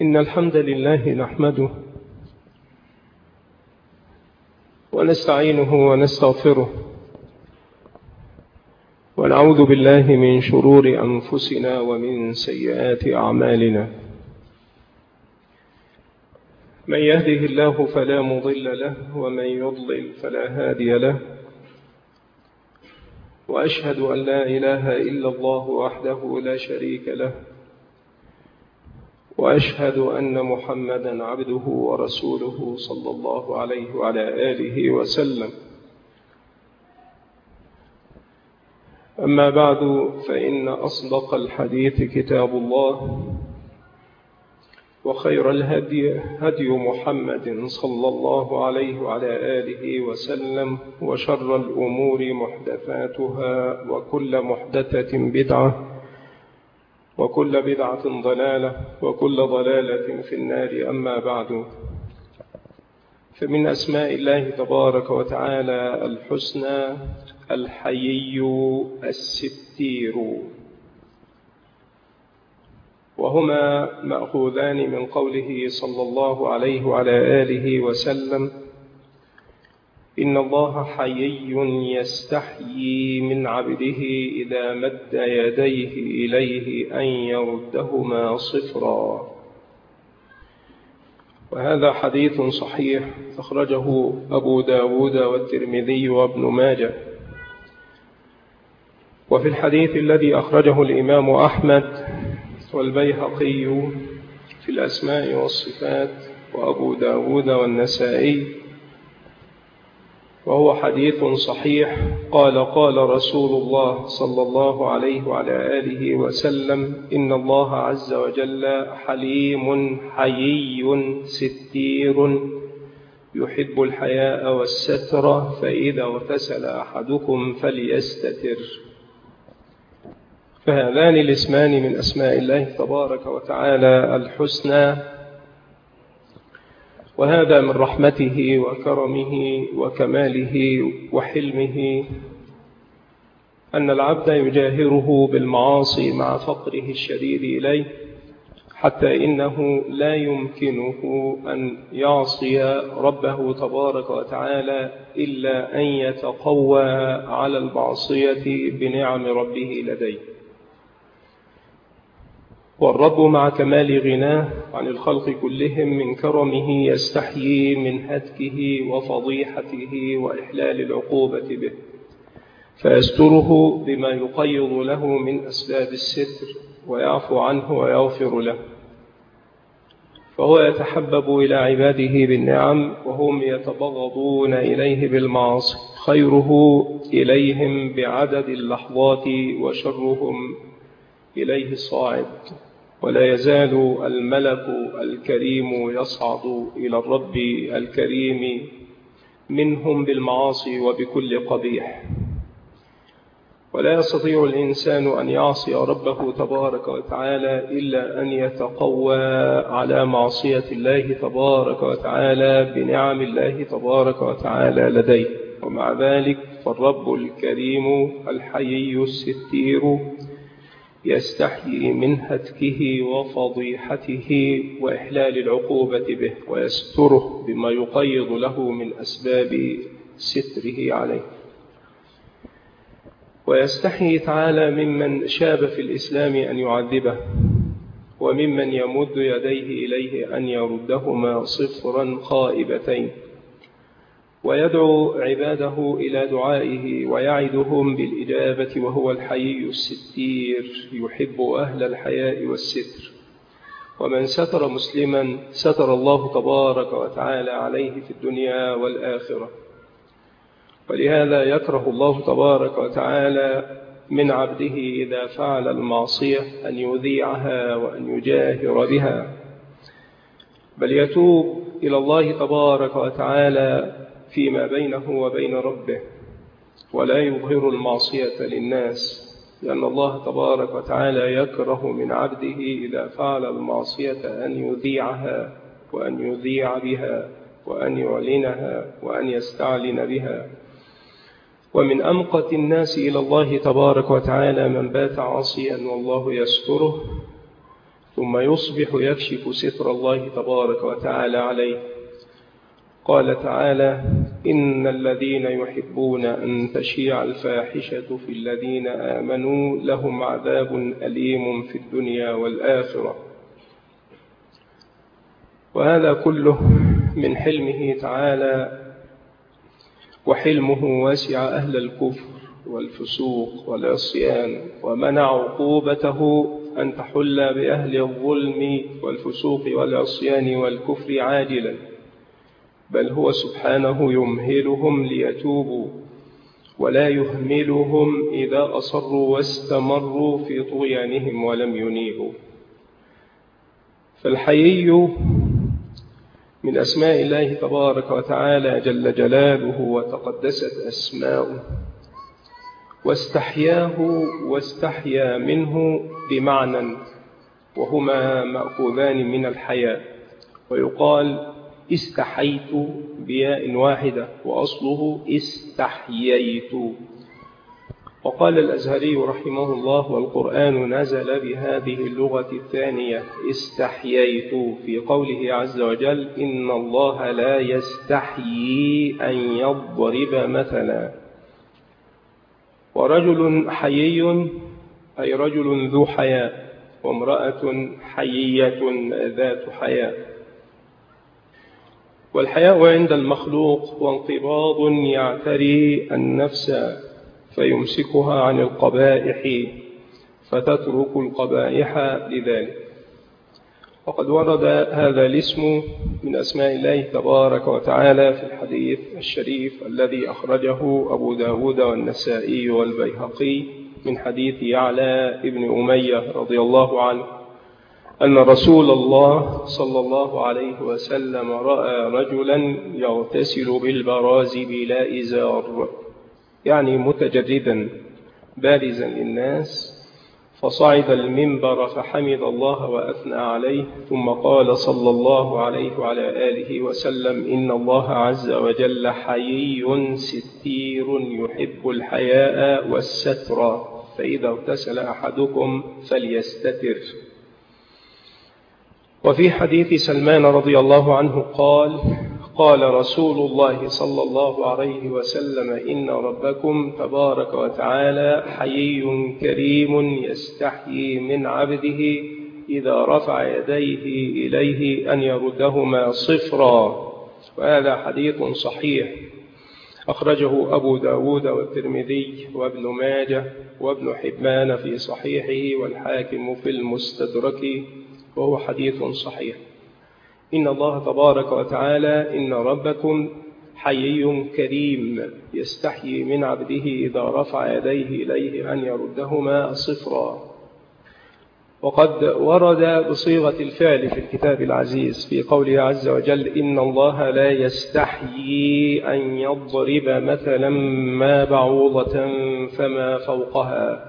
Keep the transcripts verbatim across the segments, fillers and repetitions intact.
إن الحمد لله نحمده ونستعينه ونستغفره ونعوذ بالله من شرور أنفسنا ومن سيئات أعمالنا. من يهده الله فلا مضل له ومن يضلل فلا هادي له، وأشهد أن لا إله إلا الله وحده لا شريك له، وأشهد أن محمدا عبده ورسوله صلى الله عليه وعلى آله وسلم. أما بعد، فإن أصدق الحديث كتاب الله، وخير الهدي هدي محمد صلى الله عليه وعلى آله وسلم، وشر الأمور محدثاتها، وكل محدثة بدعة، وكل بدعة ضلالة، وكل ضلالة في النار. أما بعد، فمن أسماء الله تبارك وتعالى الحسنى الحيي الستير، وهما مأخوذان من قوله صلى الله عليه وعلى آله وسلم: إن الله حيي يستحيي من عبده إذا مد يديه إليه أن يردهما صفرا. وهذا حديث صحيح أخرجه أبو داود والترمذي وابن ماجه. وفي الحديث الذي أخرجه الإمام أحمد والبيهقي في الأسماء والصفات وأبو داود والنسائي، وهو حديث صحيح، قال قال رسول الله صلى الله عليه وعلى آله وسلم: إن الله عز وجل حليم حيي ستير يحب الحياء والستر، فإذا اغتسل أحدكم فليستتر. فهذان الاسمان من أسماء الله تبارك وتعالى الحسنى، وهذا من رحمته وكرمه وكماله وحلمه أن العبد يجاهره بالمعاصي مع فقره الشديد إليه، حتى إنه لا يمكنه أن يعصي ربه تبارك وتعالى إلا أن يتقوى على المعصية بنعم ربه لديه. والرب مع كمال غناه عن الخلق كلهم من كرمه يستحيي من هتكه وفضيحته وإحلال العقوبة به، فيستره بما يقيض له من أسباب الستر، ويعفو عنه ويغفر له. فهو يتحبب إلى عباده بالنعم وهم يتبغضون إليه بالمعاصي، خيره إليهم بعدد اللحظات وشرهم إليه صاعد. ولا يزال الملك الكريم يصعد إلى الرب الكريم منهم بالمعاصي وبكل قبيح. ولا يستطيع الإنسان أن يعصي ربه تبارك وتعالى إلا أن يتقوى على معصية الله تبارك وتعالى بنعم الله تبارك وتعالى لديه. ومع ذلك فالرب الكريم الحيي الستير يستحيي من هتكه وفضيحته وإحلال العقوبة به، ويستره بما يقيض له من أسباب ستره عليه. ويستحيي تعالى ممن شاب في الإسلام أن يعذبه، وممن يمد يديه إليه أن يردهما صفرا خائبتين، ويدعو عباده إلى دعائه ويعدهم بالإجابة، وهو الحيي الستير يحب أهل الحياء والستر. ومن ستر مسلما ستر الله تبارك وتعالى عليه في الدنيا والآخرة. ولهذا يكره الله تبارك وتعالى من عبده إذا فعل المعصية أن يذيعها وأن يجاهر بها، بل يتوب إلى الله تبارك وتعالى فيما بينه وبين ربه، ولا يظهر المعصية للناس، لأن الله تبارك وتعالى يكره من عبده إذا فعل المعصية أن يذيعها وأن يذيع بها وأن يعلنها وأن يستعلن بها. ومن أمقت الناس إلى الله تبارك وتعالى من بات عاصيا والله يستره، ثم يصبح يكشف ستر الله تبارك وتعالى عليه. قال تعالى: إن الذين يحبون أن تشيع الفاحشة في الذين آمنوا لهم عذاب أليم في الدنيا والآخرة. وهذا كله من حلمه تعالى، وحلمه واسع أهل الكفر والفسوق والعصيان، ومنع عقوبته أن تحل بأهل الظلم والفسوق والعصيان والكفر عاجلا، بل هو سبحانه يمهلهم ليتوبوا، ولا يهملهم إذا أصروا واستمروا في طغيانهم ولم ينيبوا. فالحيي من أسماء الله تبارك وتعالى جل جلاله وتقدست أسماؤه، واستحياه واستحيا منه بمعنى، وهما مأخوذان من الحياء، ويقال استحيت بياء واحدة وأصله استحييت. وقال الأزهري رحمه الله: والقرآن نزل بهذه اللغة الثانية استحييت في قوله عز وجل: إن الله لا يستحيي أن يضرب مثلا. ورجل حيي أي رجل ذو حياء، وامرأة حيية ذات حياء. والحياء عند المخلوق هو انقباض يعتري النفس فيمسكها عن القبائح فتترك القبائح لذلك. وقد ورد هذا الاسم من أسماء الله تبارك وتعالى في الحديث الشريف الذي أخرجه أبو داود والنسائي والبيهقي من حديث يعلى ابن أمية رضي الله عنه أن رسول الله صلى الله عليه وسلم رأى رجلا يغتسل بالبراز بلا إزار، يعني متجردا بارزا للناس، فصعد المنبر فحمد الله وأثنى عليه، ثم قال صلى الله عليه وعلى آله وسلم: إن الله عز وجل حيي ستير يحب الحياء والستر، فإذا اغتسل أحدكم فليستتر. وفي حديث سلمان رضي الله عنه قال: قال رسول الله صلى الله عليه وسلم: إن ربكم تبارك وتعالى حيي كريم يستحيي من عبده إذا رفع يديه إليه أن يردهما صفرا. وهذا حديث صحيح أخرجه أبو داود والترمذي وابن ماجه وابن حبان في صحيحه والحاكم في المستدرك، وهو حديث صحيح. إن الله تبارك وتعالى إن ربكم حيي كريم يستحيي من عبده إذا رفع يديه إليه أن يردهما صفرا. وقد ورد بصيغة الفعل في الكتاب العزيز في قوله عز وجل: إن الله لا يستحيي أن يضرب مثلا ما بعوضة فما فوقها.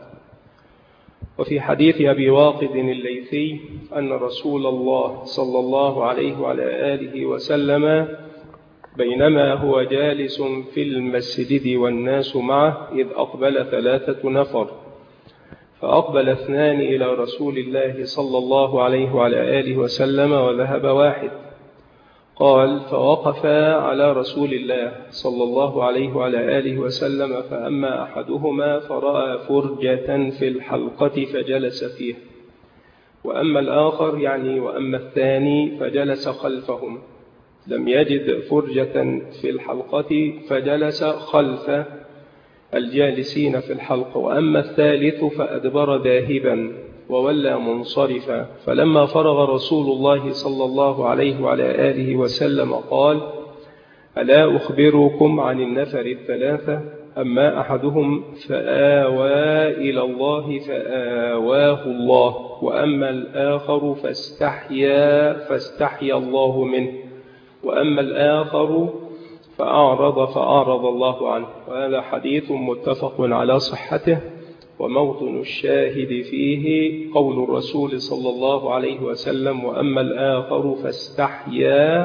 وفي حديث أبي واقد الليثي أن رسول الله صلى الله عليه وعلى آله وسلم بينما هو جالس في المسجد والناس معه إذ أقبل ثلاثة نفر، فأقبل اثنان إلى رسول الله صلى الله عليه وعلى آله وسلم وذهب واحد. قال: فوقف على رسول الله صلى الله عليه وعلى آله وسلم، فأما أحدهما فرأى فرجة في الحلقة فجلس فيها، وأما الآخر يعني وأما الثاني فجلس خلفهم، لم يجد فرجة في الحلقة فجلس خلف الجالسين في الحلقة، وأما الثالث فأدبر ذاهبا وولى منصرفا. فلما فرغ رسول الله صلى الله عليه وعلى آله وسلم قال: ألا أخبركم عن النفر الثلاثة؟ أما أحدهم فآوى إلى الله فآواه الله، وأما الآخر فاستحيا فاستحيا الله منه، وأما الآخر فأعرض فأعرض الله عنه. وهذا حديث متفق على صحته، وموطن الشاهد فيه قول الرسول صلى الله عليه وسلم: وأما الآخر فاستحيا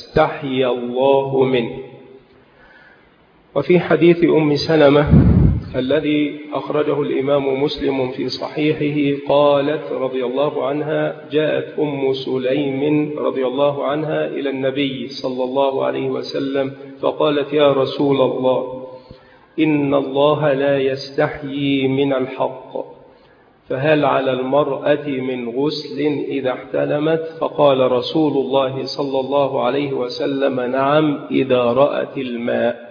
فاستحيا الله منه. وفي حديث أم سلمة الذي أخرجه الإمام مسلم في صحيحه قالت رضي الله عنها: جاءت أم سليم رضي الله عنها إلى النبي صلى الله عليه وسلم فقالت: يا رسول الله، إن الله لا يستحيي من الحق، فهل على المرأة من غسل إذا احتلمت؟ فقال رسول الله صلى الله عليه وسلم: نعم، إذا رأت الماء.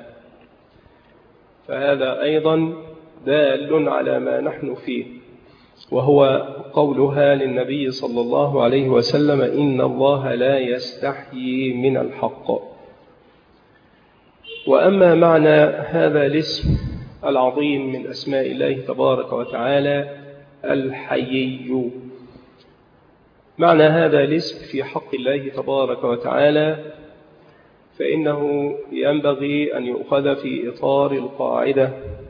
فهذا أيضا دال على ما نحن فيه، وهو قولها للنبي صلى الله عليه وسلم: إن الله لا يستحيي من الحق. وأما معنى هذا الاسم العظيم من أسماء الله تبارك وتعالى الحيي، معنى هذا الاسم في حق الله تبارك وتعالى فإنه ينبغي أن يؤخذ في إطار القاعدة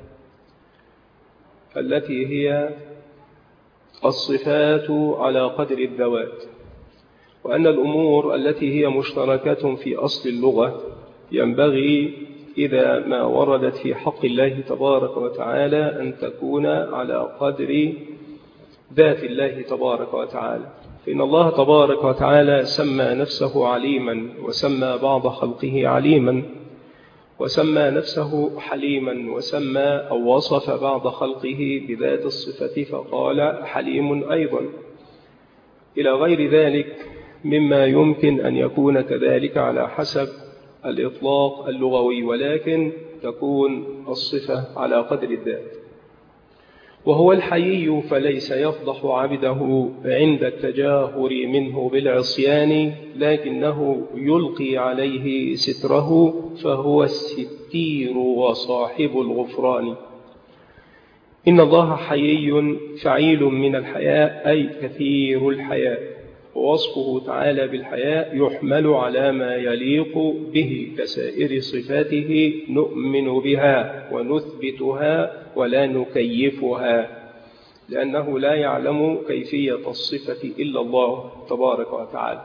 التي هي الصفات على قدر الذوات، وأن الأمور التي هي مشتركة في أصل اللغة ينبغي إذا ما وردت في حق الله تبارك وتعالى أن تكون على قدر ذات الله تبارك وتعالى. فإن الله تبارك وتعالى سمى نفسه عليما، وسمى بعض خلقه عليما، وسمى نفسه حليما، وسمى أو وصف بعض خلقه بذات الصفة فقال حليم أيضا، إلى غير ذلك مما يمكن أن يكون كذلك على حسب الإطلاق اللغوي، ولكن تكون الصفة على قدر الذات. وهو الحيي فليس يفضح عبده عند التجاهر منه بالعصيان، لكنه يلقي عليه ستره، فهو الستير وصاحب الغفران. إن الله حيي فعيل من الحياء، أي كثير الحياء، ووصفه تعالى بالحياء يحمل على ما يليق به كسائر صفاته، نؤمن بها ونثبتها ولا نكيفها، لأنه لا يعلم كيفية الصفة إلا الله تبارك وتعالى.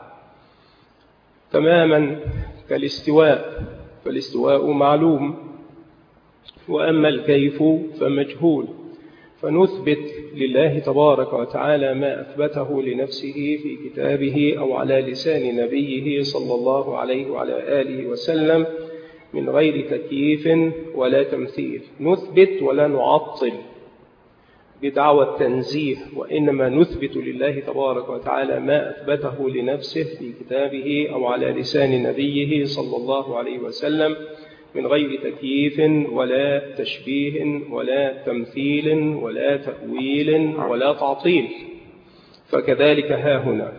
تماما كالاستواء، فالاستواء معلوم، وأما الكيف فمجهول، فنثبت لله تبارك وتعالى ما أثبته لنفسه في كتابه أو على لسان نبيه صلى الله عليه وعلى آله وسلم من غير تكييف ولا تمثيل. نثبت ولا نعطل بدعوى التنزيه، وإنما نثبت لله تبارك وتعالى ما أثبته لنفسه في كتابه أو على لسان نبيه صلى الله عليه وسلم من غير تكييف ولا تشبيه ولا تمثيل ولا تأويل ولا تعطيل. فكذلك ها هنا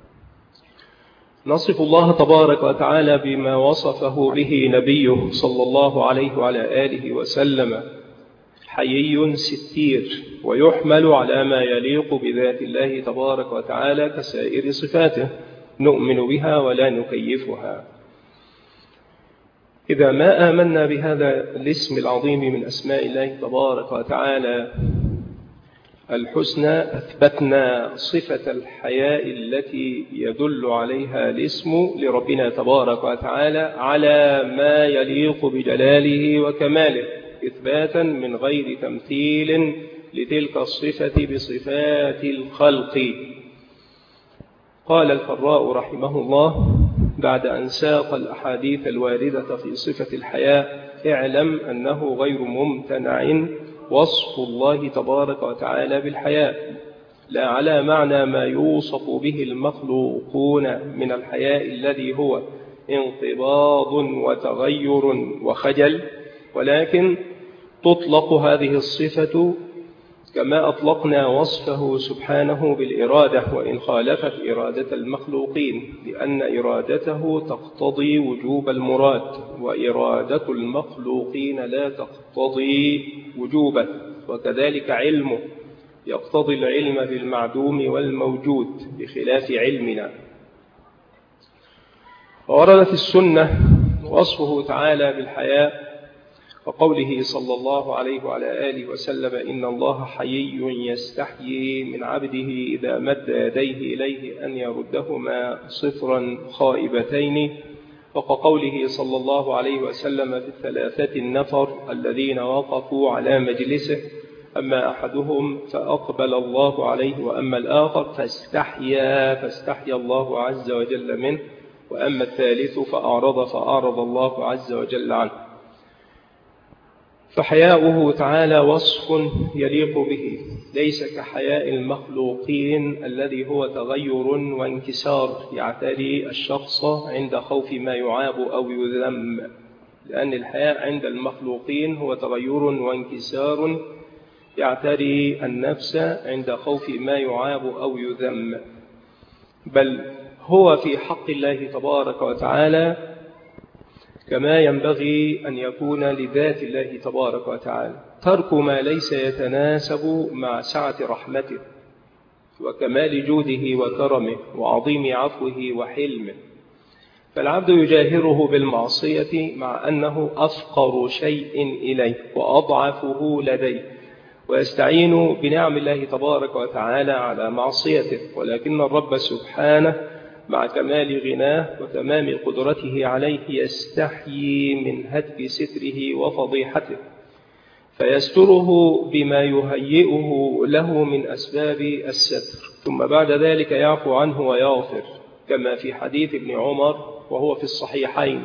نصف الله تبارك وتعالى بما وصفه به نبيه صلى الله عليه وعلى آله وسلم: حيي ستير، ويحمل على ما يليق بذات الله تبارك وتعالى كسائر صفاته، نؤمن بها ولا نكيفها. إذا ما آمنا بهذا الاسم العظيم من أسماء الله تبارك وتعالى الحسنى، أثبتنا صفة الحياء التي يدل عليها الاسم لربنا تبارك وتعالى على ما يليق بجلاله وكماله، إثباتا من غير تمثيل لتلك الصفة بصفات الخلق. قال الفراء رحمه الله بعد أن ساق الأحاديث الواردة في صفة الحياء: اعلم أنه غير ممتنع وصف الله تبارك وتعالى بالحياء، لا على معنى ما يوصف به المخلوقون من الحياء الذي هو انقباض وتغير وخجل، ولكن تطلق هذه الصفة كما أطلقنا وصفه سبحانه بالإرادة، وإن خالفت إرادة المخلوقين، لأن إرادته تقتضي وجوب المراد، وإرادة المخلوقين لا تقتضي وجوبه، وكذلك علمه يقتضي العلم بالمعدوم والموجود بخلاف علمنا. ووردت السنة وصفه تعالى بالحياء وقوله صلى الله عليه وعلى آله وسلم: إن الله حيي يستحيي من عبده إذا مد يديه إليه أن يردهما صفرا خائبتين، وكقوله صلى الله عليه وسلم في الثلاثة النفر الذين وقفوا على مجلسه: أما أحدهم فأقبل الله عليه، وأما الآخر فاستحيا فاستحيا الله عز وجل منه، وأما الثالث فأعرض فأعرض الله عز وجل عنه. فحياؤه تعالى وصف يليق به، ليس كحياء المخلوقين الذي هو تغير وانكسار يعتري الشخص عند خوف ما يعاب أو يذم، لأن الحياء عند المخلوقين هو تغير وانكسار يعتري النفس عند خوف ما يعاب أو يذم، بل هو في حق الله تبارك وتعالى كما ينبغي أن يكون لذات الله تبارك وتعالى، ترك ما ليس يتناسب مع سعة رحمته وكمال جوده وكرمه وعظيم عفوه وحلمه. فالعبد يجاهره بالمعصية مع أنه أفقر شيء إليه وأضعفه لديه، ويستعين بنعم الله تبارك وتعالى على معصيته، ولكن الرب سبحانه مع كمال غناه وتمام قدرته عليه يستحيي من هتك ستره وفضيحته، فيستره بما يهيئه له من أسباب الستر، ثم بعد ذلك يعفو عنه ويغفر، كما في حديث ابن عمر وهو في الصحيحين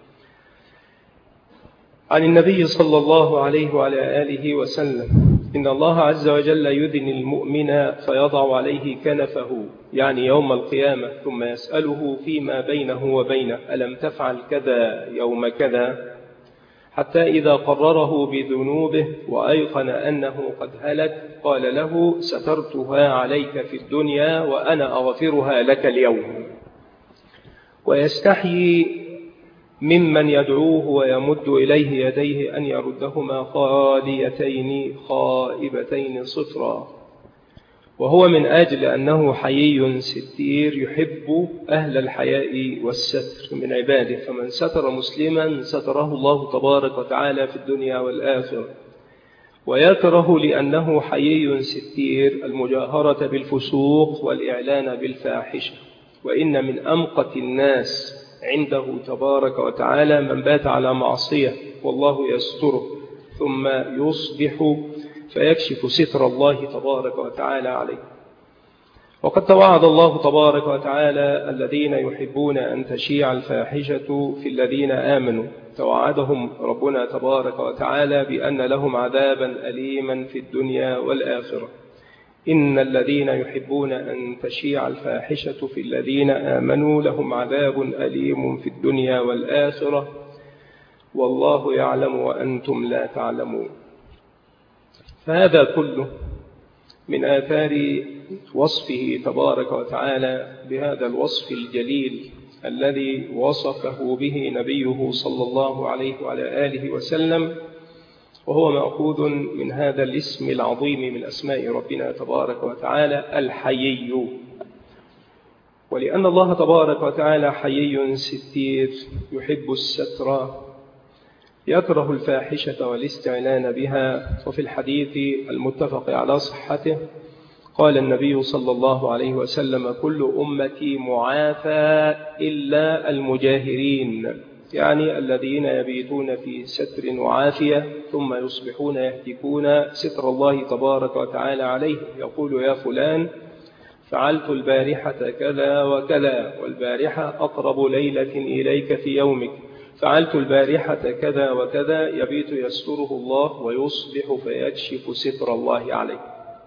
عن النبي صلى الله عليه وعلى آله وسلم: إن الله عز وجل يدني المؤمن فيضع عليه كنفه، يعني يوم القيامة، ثم يسأله فيما بينه وبينه: ألم تفعل كذا يوم كذا؟ حتى إذا قرره بذنوبه وأيقن أنه قد هلك قال له: سترتها عليك في الدنيا وأنا أغفرها لك اليوم. ويستحيي ممن يدعوه ويمد إليه يديه أن يردهما خاليتين خائبتين صفرا، وهو من أجل أنه حيي ستير يحب أهل الحياء والستر من عباده، فمن ستر مسلما ستره الله تبارك وتعالى في الدنيا والآخرة. ويكره لأنه حيي ستير المجاهرة بالفسوق والإعلان بالفاحشة، وإن من أمقت الناس عنده تبارك وتعالى من بات على معصية والله يستره، ثم يصبح فيكشف ستر الله تبارك وتعالى عليه. وقد توعد الله تبارك وتعالى الذين يحبون أن تشيع الفاحشة في الذين آمنوا، توعدهم ربنا تبارك وتعالى بأن لهم عذابا أليما في الدنيا والآخرة. إن الذين يحبون أن تشيع الفاحشة في الذين آمنوا لهم عذاب أليم في الدنيا والآخرة والله يعلم وأنتم لا تعلمون. فهذا كله من آثار وصفه تبارك وتعالى بهذا الوصف الجليل الذي وصفه به نبيه صلى الله عليه وعلى آله وسلم، وهو مأخوذ من هذا الاسم العظيم من أسماء ربنا تبارك وتعالى الحيي. ولأن الله تبارك وتعالى حيي ستير يحب الستر يكره الفاحشة والاستعلان بها. وفي الحديث المتفق على صحته قال النبي صلى الله عليه وسلم: كل أمتي معافى إلا المجاهرين، يعني الذين يبيتون في ستر وعافية ثم يصبحون يهتكون ستر الله تبارك وتعالى عليه، يقول: يا فلان فعلت البارحة كذا وكذا، والبارحة أقرب ليلة إليك في يومك، فعلت البارحة كذا وكذا، يبيت يستره الله ويصبح فيكشف ستر الله عليه.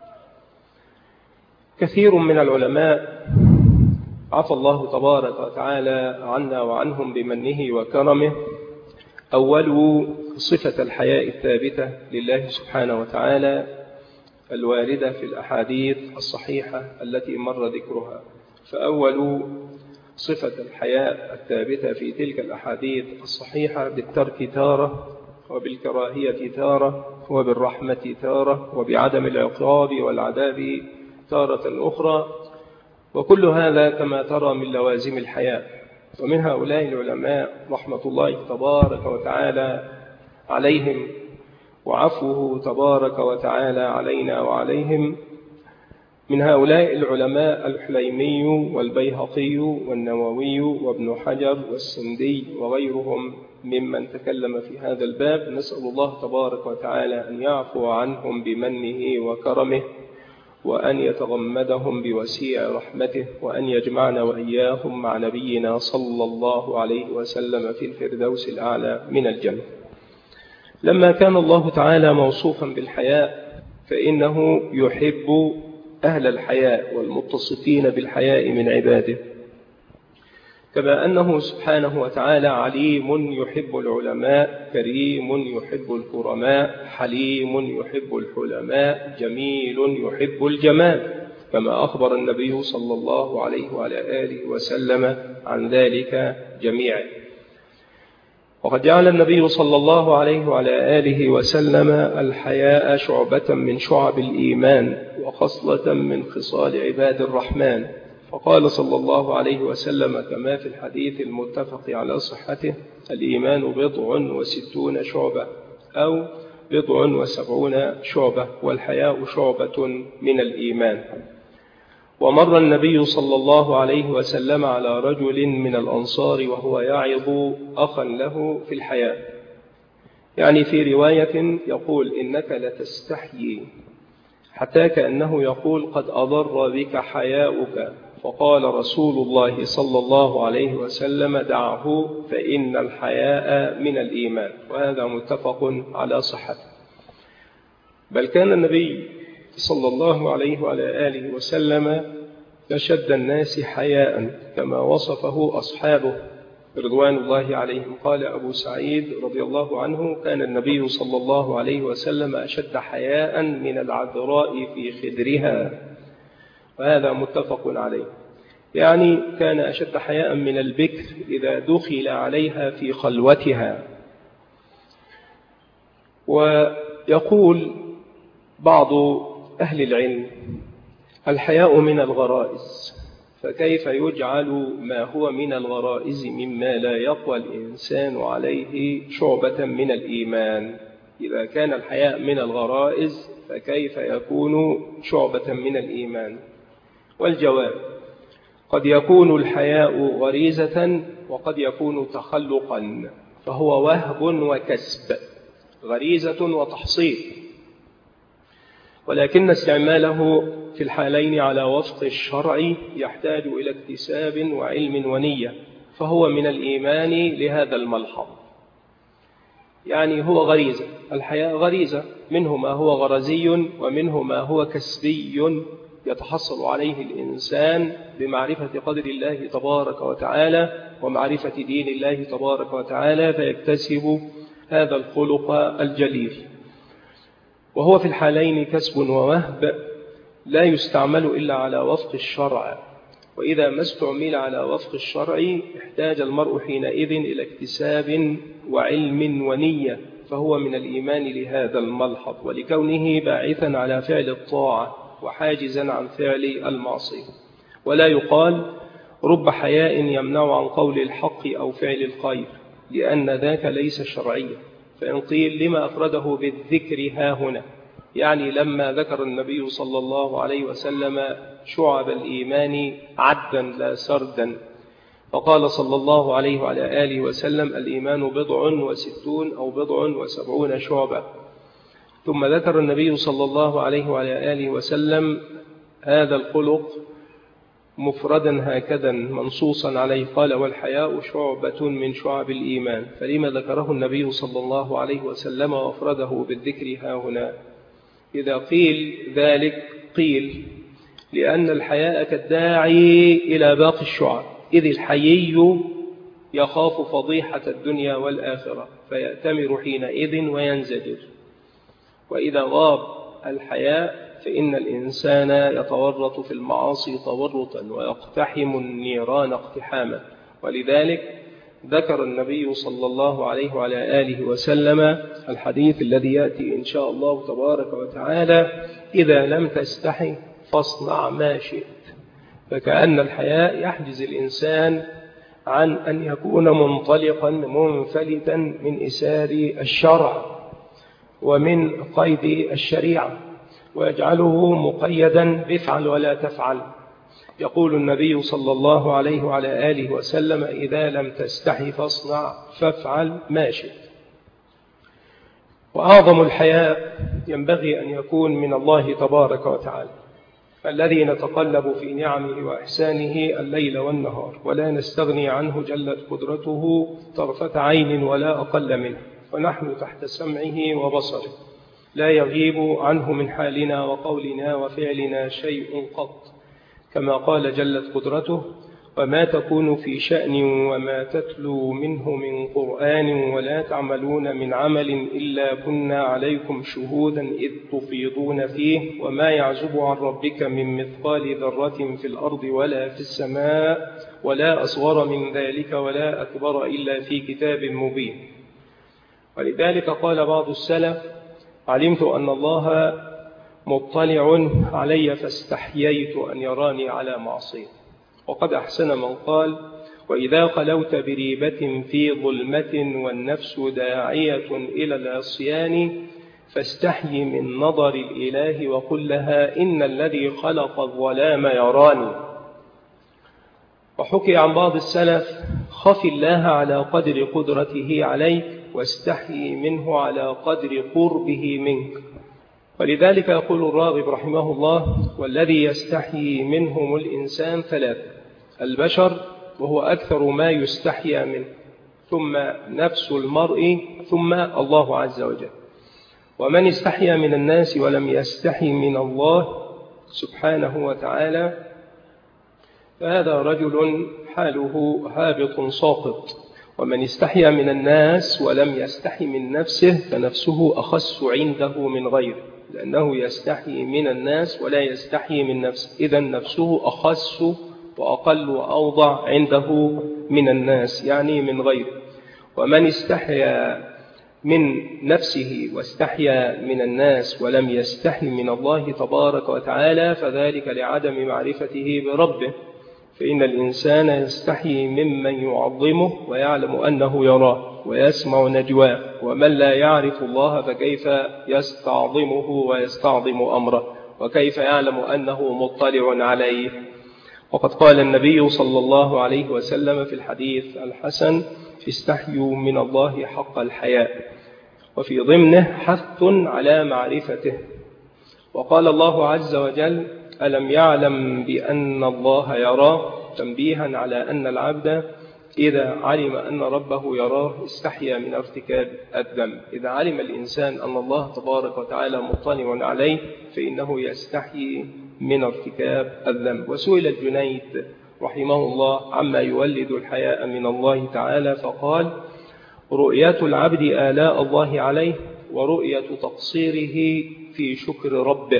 كثير من العلماء عفى الله تبارك وتعالى عنا وعنهم بمنه وكرمه أولوا صفة الحياء الثابتة لله سبحانه وتعالى الواردة في الأحاديث الصحيحة التي مر ذكرها، فأولوا صفة الحياء الثابتة في تلك الأحاديث الصحيحة بالترك تارة، وبالكراهية تارة، وبالرحمة تارة، وبعدم العقاب والعذاب تارة أخرى، وكل هذا كما ترى من لوازم الحياء. ومن هؤلاء العلماء رحمة الله تبارك وتعالى عليهم وعفوه تبارك وتعالى علينا وعليهم من هؤلاء العلماء الحليمي والبيهقي والنووي وابن حجر والسندي وغيرهم ممن تكلم في هذا الباب. نسأل الله تبارك وتعالى أن يعفو عنهم بمنه وكرمه، وأن يتغمدهم بوسيع رحمته، وأن يجمعنا وإياهم مع نبينا صلى الله عليه وسلم في الفردوس الأعلى من الجنة. لما كان الله تعالى موصوفا بالحياء فإنه يحب أهل الحياء والمتصفين بالحياء من عباده، كما أنه سبحانه وتعالى عليم يحب العلماء، كريم يحب الكرماء، حليم يحب الحلماء، جميل يحب الجمال، كما أخبر النبي صلى الله عليه وعلى آله وسلم عن ذلك جميعا. وقد جعل النبي صلى الله عليه وعلى آله وسلم الحياء شعبة من شعب الإيمان وخصلة من خصال عباد الرحمن، فقال صلى الله عليه وسلم كما في الحديث المتفق على صحته: الإيمان بضع وستون شعبة أو بضع وسبعون شعبة، والحياء شعبة من الإيمان. ومر النبي صلى الله عليه وسلم على رجل من الأنصار وهو يعظ أخا له في الحياء، يعني في رواية يقول: إنك لتستحيي، حتى كأنه يقول: قد أضر بك حياؤك. فقال رسول الله صلى الله عليه وسلم: دعه فإن الحياء من الإيمان. وهذا متفق على صحته. بل كان النبي صلى الله عليه وعلى آله وسلم أشد الناس حياء كما وصفه أصحابه رضوان الله عليهم. قال أبو سعيد رضي الله عنه: كان النبي صلى الله عليه وسلم أشد حياء من العذراء في خدرها. وهذا متفق عليه، يعني كان أشد حياء من البكر إذا دخل عليها في خلوتها. ويقول بعض أهل العلم: الحياء من الغرائز، فكيف يجعل ما هو من الغرائز مما لا يقوى الإنسان عليه شعبة من الإيمان؟ إذا كان الحياء من الغرائز فكيف يكون شعبة من الإيمان؟ والجواب: قد يكون الحياء غريزة وقد يكون تخلقا، فهو وهب وكسب، غريزة وتحصيل، ولكن استعماله في الحالين على وفق الشرع يحتاج إلى اكتساب وعلم ونية، فهو من الإيمان لهذا الملحظ. يعني هو غريزة، الحياء غريزة، منه ما هو غرزي ومنه ما هو كسبي يتحصل عليه الإنسان بمعرفة قدر الله تبارك وتعالى ومعرفة دين الله تبارك وتعالى، فيكتسب هذا الخلق الجليل. وهو في الحالين كسب ووهب، لا يستعمل إلا على وفق الشرع، وإذا ما استعمل على وفق الشرع احتاج المرء حينئذ إلى اكتساب وعلم ونية، فهو من الإيمان لهذا الملحظ، ولكونه باعثا على فعل الطاعة وحاجزا عن فعل المعصية. ولا يقال رب حياء يمنع عن قول الحق أو فعل الخير، لأن ذاك ليس شرعيا. فإن قيل لما أفرده بالذكر ها هنا، يعني لما ذكر النبي صلى الله عليه وسلم شعب الإيمان عدا لا سردا، فقال صلى الله عليه وعلى آله وسلم: الإيمان بضع وستون أو بضع وسبعون شعبة. ثم ذكر النبي صلى الله عليه وعلى آله وسلم هذا الخلق مفردا هكذا منصوصا عليه، قال: والحياء شعبة من شعب الإيمان. فلما ذكره النبي صلى الله عليه وسلم وافرده بالذكر ها هنا؟ إذا قيل ذلك قيل لأن الحياء كالداعي إلى باقي الشعب، إذ الحيي يخاف فضيحة الدنيا والآخرة فيأتمر حينئذ وينزجر. وإذا غاب الحياء فإن الإنسان يتورط في المعاصي تورطا ويقتحم النيران اقتحاما. ولذلك ذكر النبي صلى الله عليه وعلى آله وسلم الحديث الذي يأتي إن شاء الله تبارك وتعالى: إذا لم تستحي فاصنع ما شئت. فكأن الحياء يحجز الإنسان عن أن يكون منطلقا منفلتا من إسار الشرع ومن قيد الشريعة. ويجعله مقيدا بفعل ولا تفعل. يقول النبي صلى الله عليه وعلى آله وسلم: إذا لم تستحي فاصنع فافعل ما شئت. وأعظم الحياء ينبغي أن يكون من الله تبارك وتعالى، الذي نتقلب في نعمه وإحسانه الليل والنهار، ولا نستغني عنه جلت قدرته طرفة عين ولا أقل منه، ونحن تحت سمعه وبصره، لا يغيب عنه من حالنا وقولنا وفعلنا شيء قط، كما قال جلت قدرته: وما تكون في شأن وما تتلو منه من قرآن ولا تعملون من عمل إلا كنا عليكم شهودا إذ تفيضون فيه وما يعزب عن ربك من مثقال ذرة في الأرض ولا في السماء ولا أصغر من ذلك ولا أكبر إلا في كتاب مبين. ولذلك قال بعض السلف: علمت أن الله مطلع علي فاستحييت أن يراني على معصية. وقد أحسن من قال: وإذا خلوت بريبة في ظلمة والنفس داعية إلى العصيان فاستحي من نظر الإله وقل لها إن الذي خلق الظلام يراني. وحكي عن بعض السلف: خف الله على قدر قدرته عليك واستحي منه على قدر قربه منك. ولذلك يقول الراغب رحمه الله: والذي يستحي منهم الإنسان ثلاثة: البشر وهو أكثر ما يستحيا منه، ثم نفس المرء، ثم الله عز وجل. ومن استحيا من الناس ولم يستحي من الله سبحانه وتعالى فهذا رجل حاله هابط ساقط. ومن استحيا من الناس ولم يستحي من نفسه فنفسه أخس عنده من غيره، لأنه يستحي من الناس ولا يستحي من نفسه، إذن نفسه أخس وأقل وأوضع عنده من الناس، يعني من غيره. ومن استحيا من نفسه واستحيا من الناس ولم يستحي من الله تبارك وتعالى فذلك لعدم معرفته بربه، فإن الإنسان يستحي ممن يعظمه ويعلم أنه يراه ويسمع نجواه، ومن لا يعرف الله فكيف يستعظمه ويستعظم أمره، وكيف يعلم أنه مطلع عليه. وقد قال النبي صلى الله عليه وسلم في الحديث الحسن: استحيوا من الله حق الحياء، وفي ضمنه حث على معرفته. وقال الله عز وجل: ألم يعلم بأن الله يراه، تنبيها على أن العبد إذا علم أن ربه يراه استحيا من ارتكاب الذنب. إذا علم الإنسان أن الله تبارك وتعالى مطلع عليه فإنه يستحي من ارتكاب الذنب. وسئل الجنيد رحمه الله عما يولد الحياء من الله تعالى فقال: رؤية العبد آلاء الله عليه ورؤية تقصيره في شكر ربه.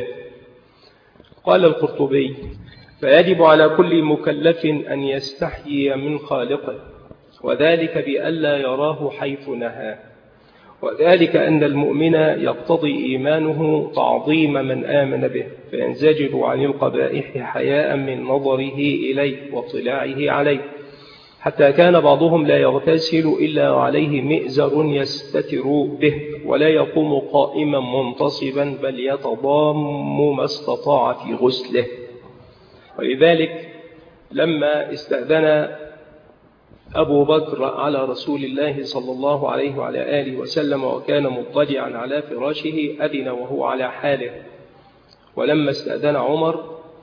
قال القرطبي: فيجب على كل مكلف أن يستحيي من خالقه، وذلك بألا يراه حيث نهى، وذلك أن المؤمن يقتضي إيمانه تعظيم من آمن به، فينزجر عن القبائح حياء من نظره إليه واطلاعه عليه، حتى كان بعضهم لا يغتسل إلا عليه مئزر يستتر به، ولا يقوم قائما منتصبا بل يتضام ما استطاع في غسله. ولذلك لما استأذن أبو بكر على رسول الله صلى الله عليه وعلى آله وسلم وكان مضطجعا على فراشه أذن وهو على حاله. ولما استأذن عمر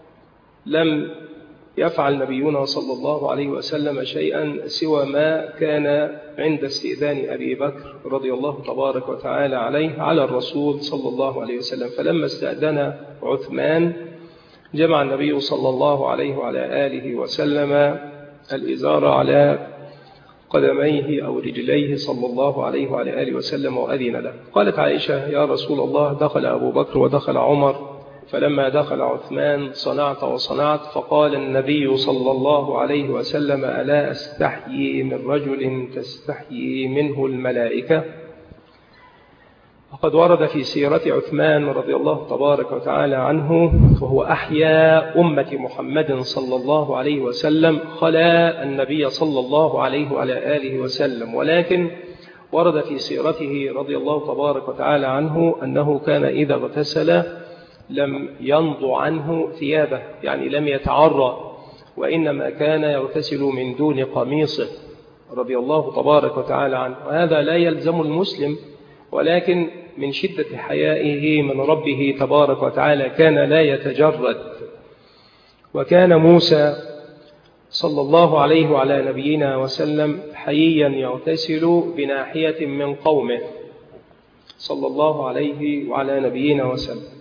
لم يفعل نبينا صلى الله عليه وسلم شيئا سوى ما كان عند استئذان أبي بكر رضي الله تبارك وتعالى عليه على الرسول صلى الله عليه وسلم. فلما استأذن عثمان جمع النبي صلى الله عليه وعلى آله وسلم الإزار على قدميه أو رجليه صلى الله عليه وعلى آله وسلم وأذن له. قالت عائشة: يا رسول الله، دخل أبو بكر ودخل عمر، فلما دخل عثمان صنعت وصنعت، فقال النبي صلى الله عليه وسلم: ألا أستحيي من رجل تستحيي منه الملائكة؟ وقد ورد في سيرة عثمان رضي الله تبارك وتعالى عنه وهو أحيا أمة محمد صلى الله عليه وسلم خلا النبي صلى الله عليه وعلى آله وسلم، ولكن ورد في سيرته رضي الله تبارك وتعالى عنه أنه كان إذا اغتسل لم ينض عنه ثيابه، يعني لم يتعرى، وإنما كان يغتسل من دون قميصه رضي الله تبارك وتعالى عنه. وهذا لا يلزم المسلم، ولكن من شدة حيائه من ربه تبارك وتعالى كان لا يتجرد. وكان موسى صلى الله عليه وعلى نبينا وسلم حييا يغتسل بناحية من قومه صلى الله عليه وعلى نبينا وسلم.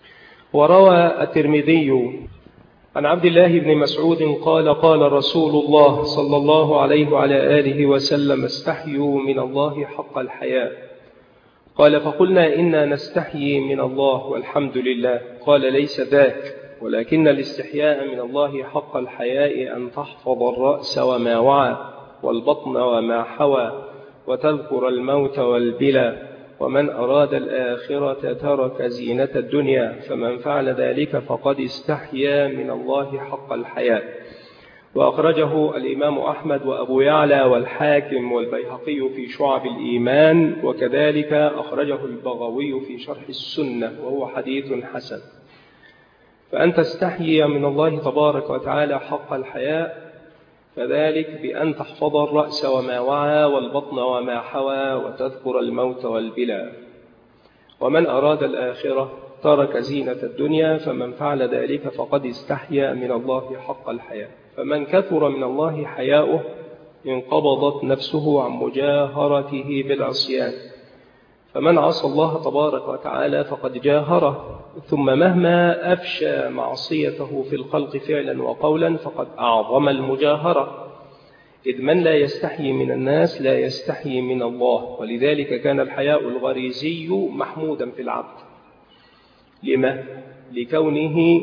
وروى الترمذي عن عبد الله بن مسعود قال قال رسول الله صلى الله عليه وعلى آله وسلم استحيوا من الله حق الحياء. قال فقلنا إنا نستحيي من الله والحمد لله. قال ليس ذاك، ولكن الاستحياء من الله حق الحياء أن تحفظ الرأس وما وعى والبطن وما حوى وتذكر الموت والبلى، ومن أراد الآخرة ترك زينة الدنيا، فمن فعل ذلك فقد استحيا من الله حق الحياء. وأخرجه الإمام أحمد وأبو يعلى والحاكم والبيهقي في شعب الإيمان، وكذلك أخرجه البغوي في شرح السنة، وهو حديث حسن. فأن تستحيي من الله تبارك وتعالى حق الحياء، فذلك بأن تحفظ الرأس وما وعى والبطن وما حوى وتذكر الموت والبلى. ومن أراد الآخرة ترك زينة الدنيا، فمن فعل ذلك فقد استحيا من الله حق الحياء. فمن كثر من الله حياؤه انقبضت نفسه عن مجاهرته بالعصيان، فمن عصى الله تبارك وتعالى فقد جاهره، ثم مهما أفشى معصيته في الخلق فعلا وقولا فقد أعظم المجاهرة، إذ من لا يستحيي من الناس لا يستحيي من الله. ولذلك كان الحياء الغريزي محمودا في العبد. لما؟ لكونه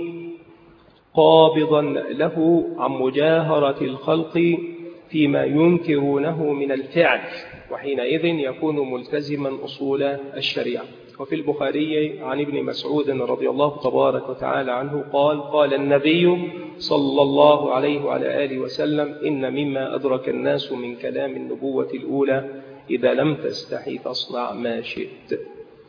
قابضا له عن مجاهرة الخلق فيما ينكرونه من الفعل، وحينئذ يكون ملتزما أصول الشريعة. وفي البخاري عن ابن مسعود رضي الله تبارك وتعالى عنه قال قال النبي صلى الله عليه وعلى آله وسلم إن مما أدرك الناس من كلام النبوة الأولى إذا لم تستحي فاصنع ما شئت.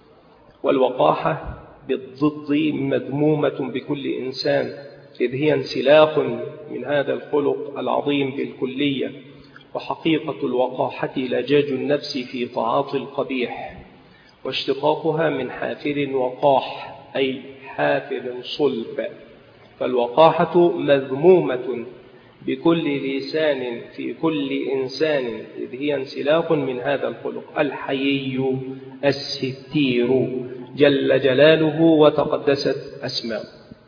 والوقاحة بالضد مذمومة بكل إنسان، إذ هي انسلاخ من هذا الخلق العظيم بالكلية. وحقيقة الوقاحة لجاج النفس في تعاطي القبيح، واشتقاقها من حافر وقاح أي حافر صلب. فالوقاحة مذمومة بكل لسان في كل إنسان، إذ هي انسلاخ من هذا الخلق. الحيي الستير جل جلاله وتقدست أسماؤه.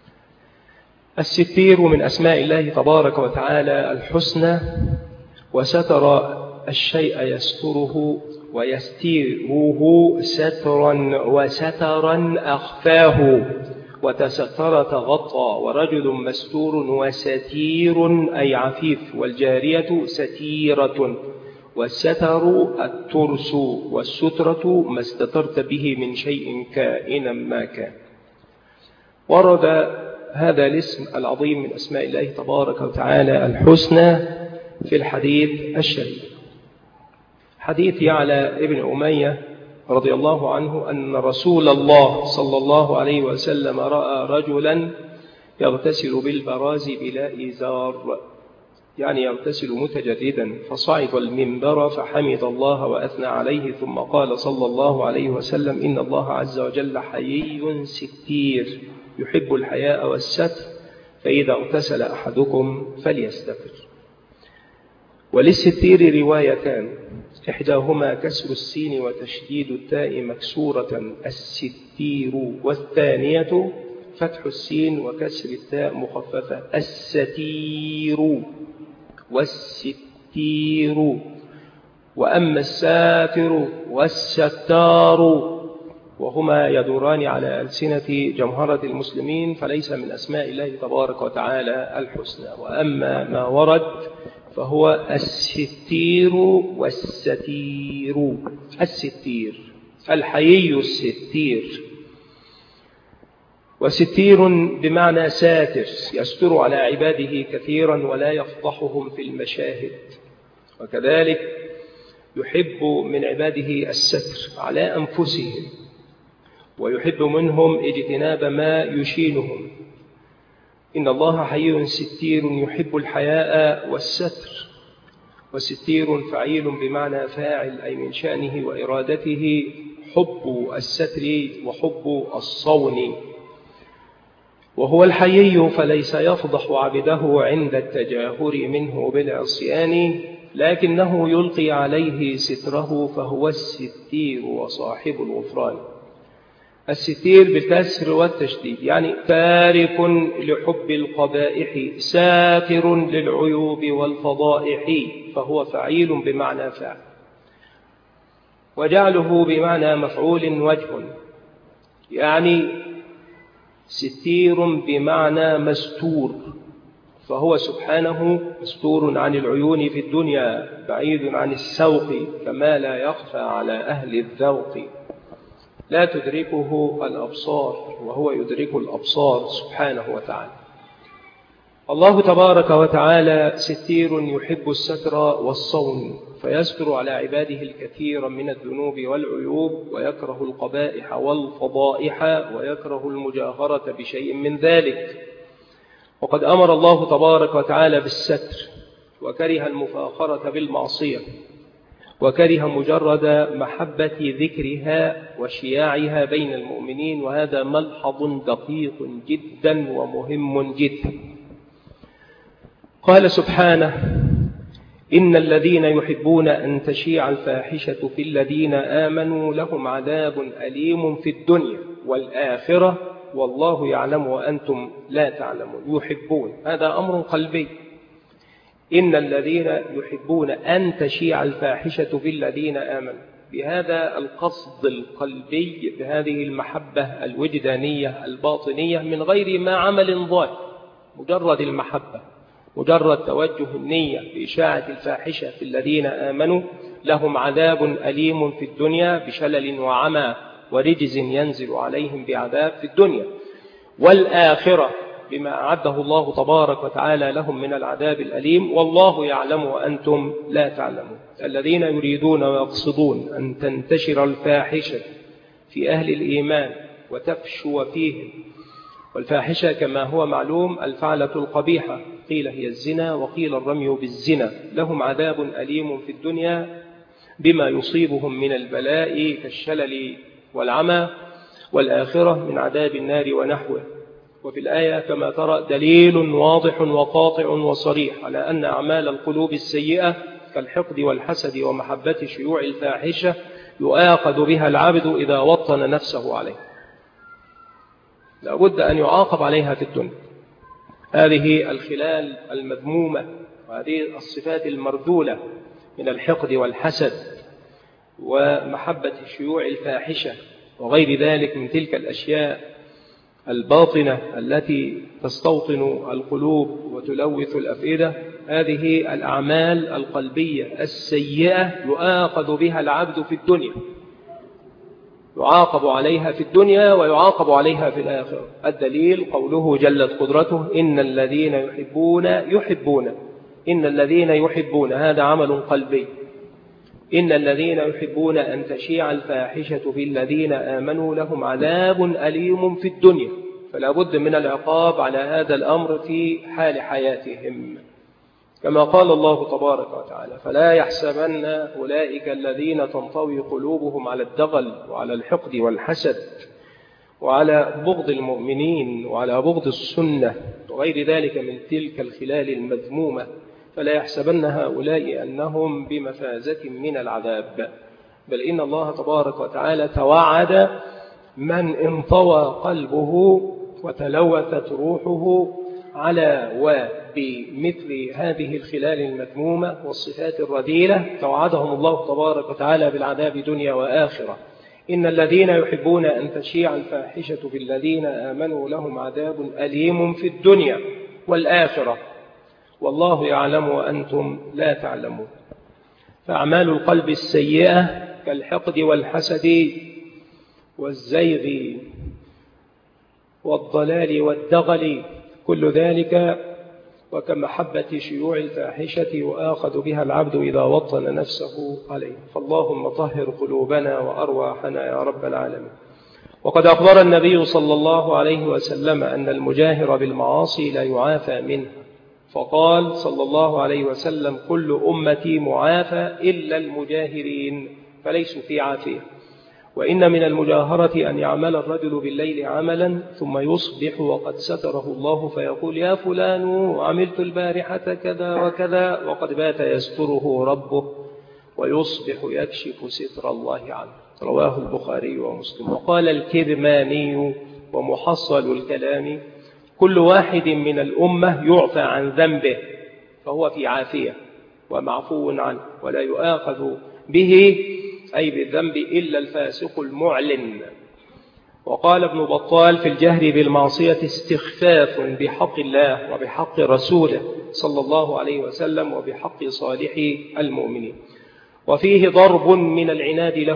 الستير من أسماء الله تبارك وتعالى الحسنى، وستر الشيء يستره ويستيره سترا، وسترا أخفاه، وتستر تغطى، ورجل مستور وستير أي عفيف، والجارية ستيرة، والستر الترس، والسترة ما استترت به من شيء كائنا ما كان. ورد هذا الاسم العظيم من أسماء الله تبارك وتعالى الحسنى في الحديث الشريف، حديث يعلى ابن أمية رضي الله عنه أن رسول الله صلى الله عليه وسلم رأى رجلا يغتسل بالبراز بلا إزار، يعني يغتسل متجردا، فصعد المنبر فحمد الله وأثنى عليه، ثم قال صلى الله عليه وسلم إن الله عز وجل حيي ستير يحب الحياء والستر، فإذا اغتسل أحدكم فليستتر. وللستير روايتان، إحداهما كسر السين وتشديد التاء مكسورة الستير، والثانية فتح السين وكسر التاء مخففة الستير والستير. وأما الساتر والستار وهما يدوران على ألسنة جمهرة المسلمين فليس من أسماء الله تبارك وتعالى الحسنى. وأما ما ورد فهو الستير والستير. الستير الحيي الستير، وستير بمعنى ساتر، يستر على عباده كثيرا ولا يفضحهم في المشاهد، وكذلك يحب من عباده الستر على أنفسهم، ويحب منهم اجتناب ما يشينهم. إن الله حي ستير يحب الحياء والستر، وستير فعيل بمعنى فاعل، أي من شأنه وإرادته حب الستر وحب الصون. وهو الحيي فليس يفضح عبده عند التجاهر منه بالعصيان، لكنه يلقي عليه ستره، فهو الستير وصاحب الغفران. الستير بالكسر والتشديد، يعني تارك لحب القبائح ساتر للعيوب والفضائح، فهو فعيل بمعنى فاعل. وجعله بمعنى مفعول وجه، يعني ستير بمعنى مستور، فهو سبحانه مستور عن العيون في الدنيا، بعيد عن السوق كما لا يخفى على أهل الذوق. لا تدركه الأبصار وهو يدرك الأبصار سبحانه وتعالى. الله تبارك وتعالى ستير يحب الستر والصون، فيستر على عباده الكثير من الذنوب والعيوب، ويكره القبائح والفضائح، ويكره المجاهرة بشيء من ذلك. وقد أمر الله تبارك وتعالى بالستر، وكره المفاخرة بالمعصية، وكره مجرد محبة ذكرها وشياعها بين المؤمنين، وهذا ملحظ دقيق جدا ومهم جدا. قال سبحانه: إن الذين يحبون أن تشيع الفاحشة في الذين آمنوا لهم عذاب أليم في الدنيا والآخرة والله يعلم وأنتم لا تعلمون. يحبون، هذا أمر قلبي. إن الذين يحبون أن تشيع الفاحشة في الذين آمنوا، بهذا القصد القلبي، بهذه المحبة الوجدانية الباطنية، من غير ما عمل ظاهر، مجرد المحبة، مجرد توجه النية بإشاعة الفاحشة في الذين آمنوا لهم عذاب أليم في الدنيا، بشلل وعمى ورجز ينزل عليهم بعذاب في الدنيا، والآخرة بما أعده الله تبارك وتعالى لهم من العذاب الأليم، والله يعلم وأنتم لا تعلمون. الذين يريدون ويقصدون أن تنتشر الفاحشة في أهل الإيمان وتفشو فيهم، والفاحشة كما هو معلوم الفعلة القبيحة، قيل هي الزنا وقيل الرمي بالزنا، لهم عذاب أليم في الدنيا بما يصيبهم من البلاء كالشلل والعمى، والآخرة من عذاب النار ونحوه. وفي الآية كما ترى دليل واضح وقاطع وصريح على أن أعمال القلوب السيئة كالحقد والحسد ومحبة شيوع الفاحشة يؤاخذ بها العبد إذا وطن نفسه عليه، لابد أن يعاقب عليها في الدنيا. هذه الخلال المذمومة وهذه الصفات المرذولة من الحقد والحسد ومحبة شيوع الفاحشة وغير ذلك من تلك الأشياء الباطنة التي تستوطن القلوب وتلوث الأفئدة، هذه الأعمال القلبية السيئة يؤاخذ بها العبد في الدنيا، يعاقب عليها في الدنيا ويعاقب عليها في الآخرة. الدليل قوله جلت قدرته: إن الذين يحبون يحبون إن الذين يحبون، هذا عمل قلبي. إن الذين يحبون أن تشيع الفاحشة في الذين آمنوا لهم عذاب أليم في الدنيا، فلا بد من العقاب على هذا الأمر في حال حياتهم، كما قال الله تبارك وتعالى: فلا يحسبن أولئك الذين تنطوي قلوبهم على الدغل وعلى الحقد والحسد وعلى بغض المؤمنين وعلى بغض السنة وغير ذلك من تلك الخلال المذمومة، فلا يحسبن هؤلاء أنهم بمفازة من العذاب، بل إن الله تبارك وتعالى توعد من انطوى قلبه وتلوثت روحه على وبمثل هذه الخلال المذمومة والصفات الرذيلة، توعدهم الله تبارك وتعالى بالعذاب دنيا وآخرة. إن الذين يحبون أن تشيع الفاحشة في الذين آمنوا لهم عذاب أليم في الدنيا والآخرة والله يعلم وأنتم لا تعلمون. فأعمال القلب السيئة كالحقد والحسد والزيغ والضلال والدغل، كل ذلك وكمحبة شيوع الفاحشة يؤاخذ بها العبد إذا وطن نفسه عليه. فاللهم طهر قلوبنا وأرواحنا يا رب العالمين. وقد أخبر النبي صلى الله عليه وسلم أن المجاهر بالمعاصي لا يعافى منه، فقال صلى الله عليه وسلم: كل أمتي معافى إلا المجاهرين، فليسوا في عافية. وإن من المجاهرة أن يعمل الرجل بالليل عملا ثم يصبح وقد ستره الله فيقول: يا فلان عملت البارحة كذا وكذا، وقد بات يستره ربه، ويصبح يكشف ستر الله عنه. رواه البخاري ومسلم. وقال الكرماني ومحصل الكلام: كل واحد من الأمة يعفى عن ذنبه فهو في عافية ومعفو عنه، ولا يؤاخذ به أي بالذنب إلا الفاسق المعلن. وقال ابن بطال في الجهر بالمعصية استخفاف بحق الله وبحق رسوله صلى الله عليه وسلم وبحق صالح المؤمنين. وفيه ضرب من العناد له،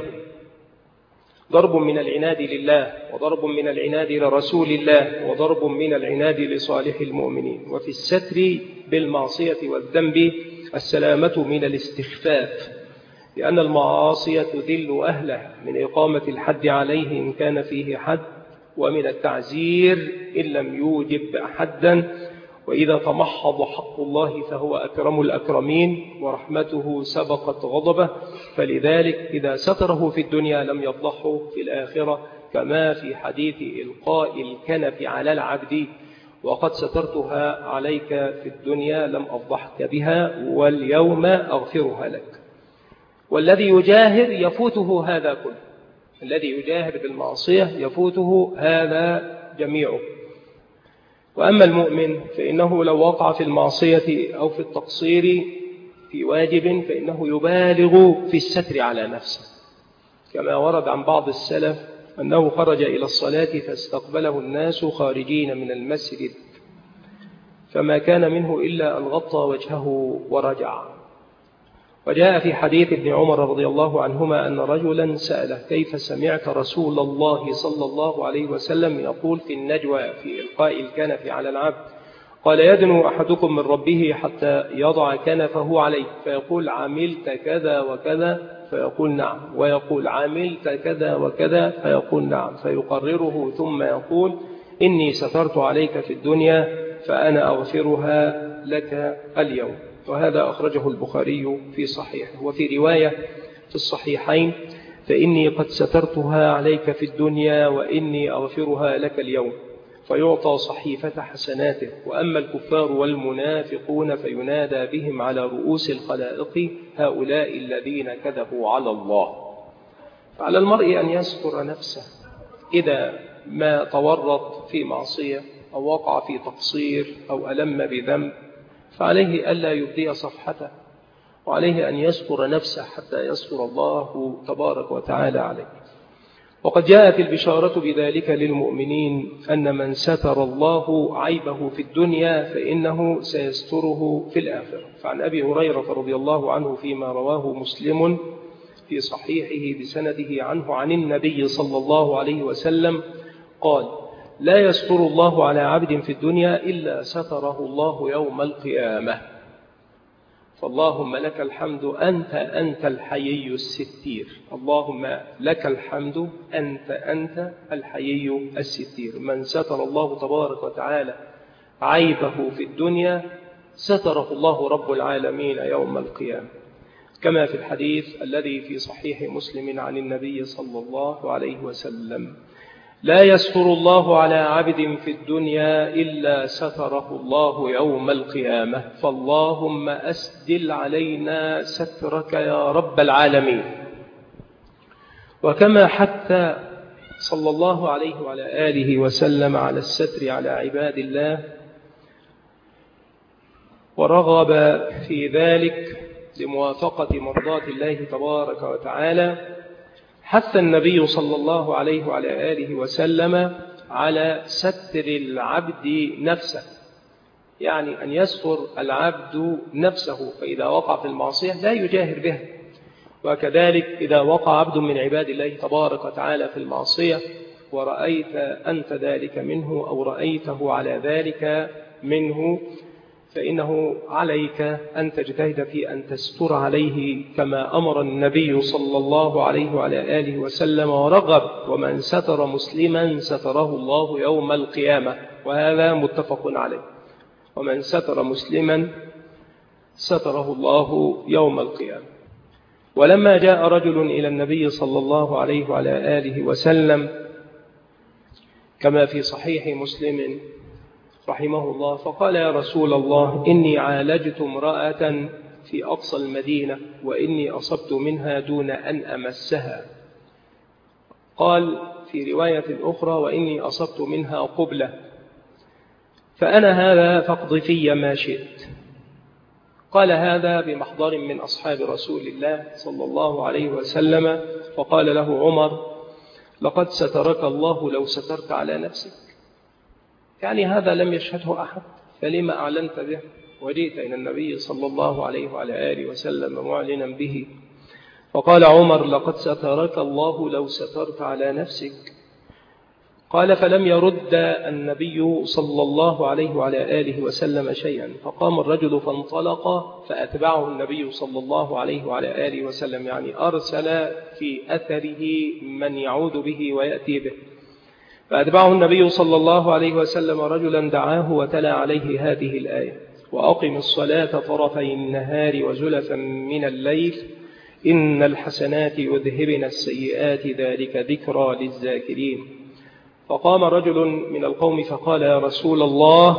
ضرب من العناد لله، وضرب من العناد لرسول الله، وضرب من العناد لصالح المؤمنين. وفي الستر بالمعصية والذنب السلامة من الاستخفاف، لأن المعاصي تذل أهله من إقامة الحد عليه إن كان فيه حد، ومن التعزير إن لم يوجب حدا. وإذا تمحض حق الله فهو أكرم الأكرمين، ورحمته سبقت غضبه، فلذلك إذا ستره في الدنيا لم يفضحه في الآخرة، كما في حديث إلقاء الكنف على العبد: وقد سترتها عليك في الدنيا لم أفضحك بها، واليوم أغفرها لك. والذي يجاهر يفوته هذا كله، الذي يجاهر بالمعصية يفوته هذا جميعه. وأما المؤمن فإنه لو وقع في المعصية أو في التقصير في واجب فإنه يبالغ في الستر على نفسه، كما ورد عن بعض السلف أنه خرج إلى الصلاة فاستقبله الناس خارجين من المسجد، فما كان منه إلا أن غطى وجهه ورجع. وجاء في حديث ابن عمر رضي الله عنهما أن رجلا سأله: كيف سمعت رسول الله صلى الله عليه وسلم يقول في النجوى في إلقاء الكنف على العبد؟ قال: يدنو أحدكم من ربه حتى يضع كنفه عليه فيقول: عملت كذا وكذا؟ فيقول: نعم. ويقول: عملت كذا وكذا؟ فيقول: نعم. فيقرره ثم يقول: إني سترت عليك في الدنيا فأنا أغفرها لك اليوم. وهذا أخرجه البخاري في صحيحه. وفي رواية في الصحيحين: فإني قد سترتها عليك في الدنيا وإني أغفرها لك اليوم. فيعطى صحيفة حسناته. وأما الكفار والمنافقون فينادى بهم على رؤوس الخلائق: هؤلاء الذين كذبوا على الله. فعلى المرء أن يستر نفسه إذا ما تورط في معصية أو وقع في تقصير أو ألم بذنب، فعليه ألا يبدي صفحته، وعليه أن يستر نفسه حتى يستر الله تبارك وتعالى عليه. وقد جاءت البشارة بذلك للمؤمنين أن من ستر الله عيبه في الدنيا فإنه سيستره في الآخرة. فعن أبي هريرة رضي الله عنه فيما رواه مسلم في صحيحه بسنده عنه عن النبي صلى الله عليه وسلم قال: لا يستر الله على عبد في الدنيا إلا ستره الله يوم القيامة. فاللهم لك الحمد أنت أنت الحيي الستير. اللهم لك الحمد أنت أنت الحيي الستير. من ستر الله تبارك وتعالى عيبه في الدنيا ستره الله رب العالمين يوم القيامة، كما في الحديث الذي في صحيح مسلم عن النبي صلى الله عليه وسلم: لا يستر الله على عبد في الدنيا إلا ستره الله يوم القيامة. فاللهم أسدل علينا سترك يا رب العالمين. وكما حتى صلى الله عليه وعلى آله وسلم على الستر على عباد الله ورغب في ذلك لموافقة مرضات الله تبارك وتعالى، حث النبي صلى الله عليه وعلى آله وسلم على ستر العبد نفسه، يعني أن يستر العبد نفسه، فإذا وقع في المعصية لا يجاهر بها. وكذلك إذا وقع عبد من عباد الله تبارك وتعالى في المعصية ورأيت أنت ذلك منه أو رأيته على ذلك منه، فإنه عليك أن تجتهد في أن تستر عليه كما أمر النبي صلى الله عليه وعلى آله وسلم ورغب: ومن ستر مسلما ستره الله يوم القيامة. وهذا متفق عليه. ومن ستر مسلما ستره الله يوم القيامة. ولما جاء رجل إلى النبي صلى الله عليه وعلى آله وسلم كما في صحيح مسلم رحمه الله فقال: يا رسول الله، إني عالجت امرأة في أقصى المدينة وإني أصبت منها دون أن أمسها. قال في رواية أخرى: وإني أصبت منها قبلة، فأنا هذا فاقض في ما شئت. قال هذا بمحضر من أصحاب رسول الله صلى الله عليه وسلم. فقال له عمر: لقد سترك الله لو سترت على نفسك. يعني هذا لم يشهده أحد، فلما أعلنت به وجئت إلى النبي صلى الله عليه وعلى آله وسلم معلنا به؟ فقال عمر: لقد سترك الله لو سترت على نفسك. قال: فلم يرد النبي صلى الله عليه وعلى آله وسلم شيئا. فقام الرجل فانطلق فأتبعه النبي صلى الله عليه وعلى آله وسلم، يعني أرسل في أثره من يعود به ويأتي به. فأتبعه النبي صلى الله عليه وسلم رجلا دعاه وتلا عليه هذه الآية: وأقم الصلاة طرفي النهار وزلفا من الليل إن الحسنات يذهبن السيئات ذلك ذكرى للذاكرين. فقام رجل من القوم فقال: يا رسول الله،